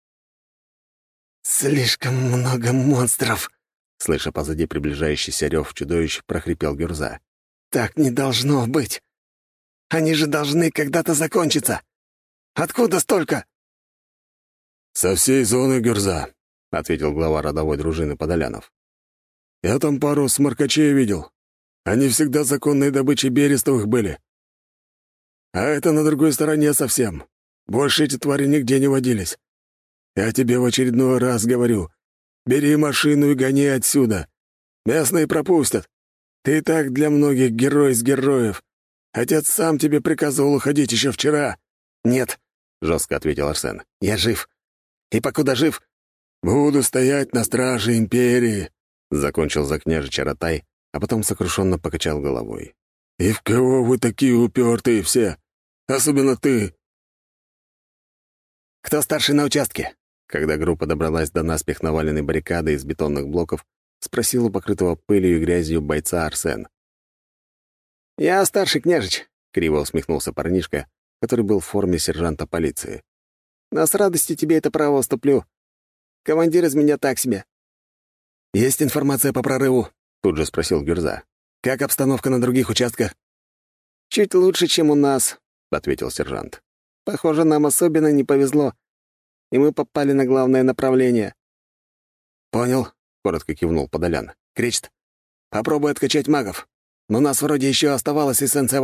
«Слишком много монстров!» Слыша позади приближающийся рев чудовищ, прохрипел Гюрза. «Так не должно быть! Они же должны когда-то закончиться! Откуда столько?» «Со всей зоны, Гюрза», — ответил глава родовой дружины Подолянов. «Я там пару сморкачей видел. Они всегда законной добычей берестовых были. А это на другой стороне совсем. Больше эти твари нигде не водились. Я тебе в очередной раз говорю, бери машину и гони отсюда. Местные пропустят. Ты и так для многих герой из героев. Отец сам тебе приказывал уходить еще вчера». «Нет», — жестко ответил Арсен, — «я жив. И покуда жив...» «Буду стоять на страже империи», — закончил за княжича Ротай, а потом сокрушенно покачал головой. «И в кого вы такие упертые все? Особенно ты!» «Кто старший на участке?» Когда группа добралась до наспех наваленной баррикады из бетонных блоков, спросил у покрытого пылью и грязью бойца Арсен. «Я старший княжич», — криво усмехнулся парнишка, который был в форме сержанта полиции. «Но с радостью тебе это право уступлю. Командир из меня так себе». «Есть информация по прорыву?» — тут же спросил Гюрза. «Как обстановка на других участках?» «Чуть лучше, чем у нас», — ответил сержант. «Похоже, нам особенно не повезло. и мы попали на главное направление». «Понял», — коротко кивнул Подолян. «Кречет, попробуй откачать магов. Но у нас вроде еще оставалась эссенция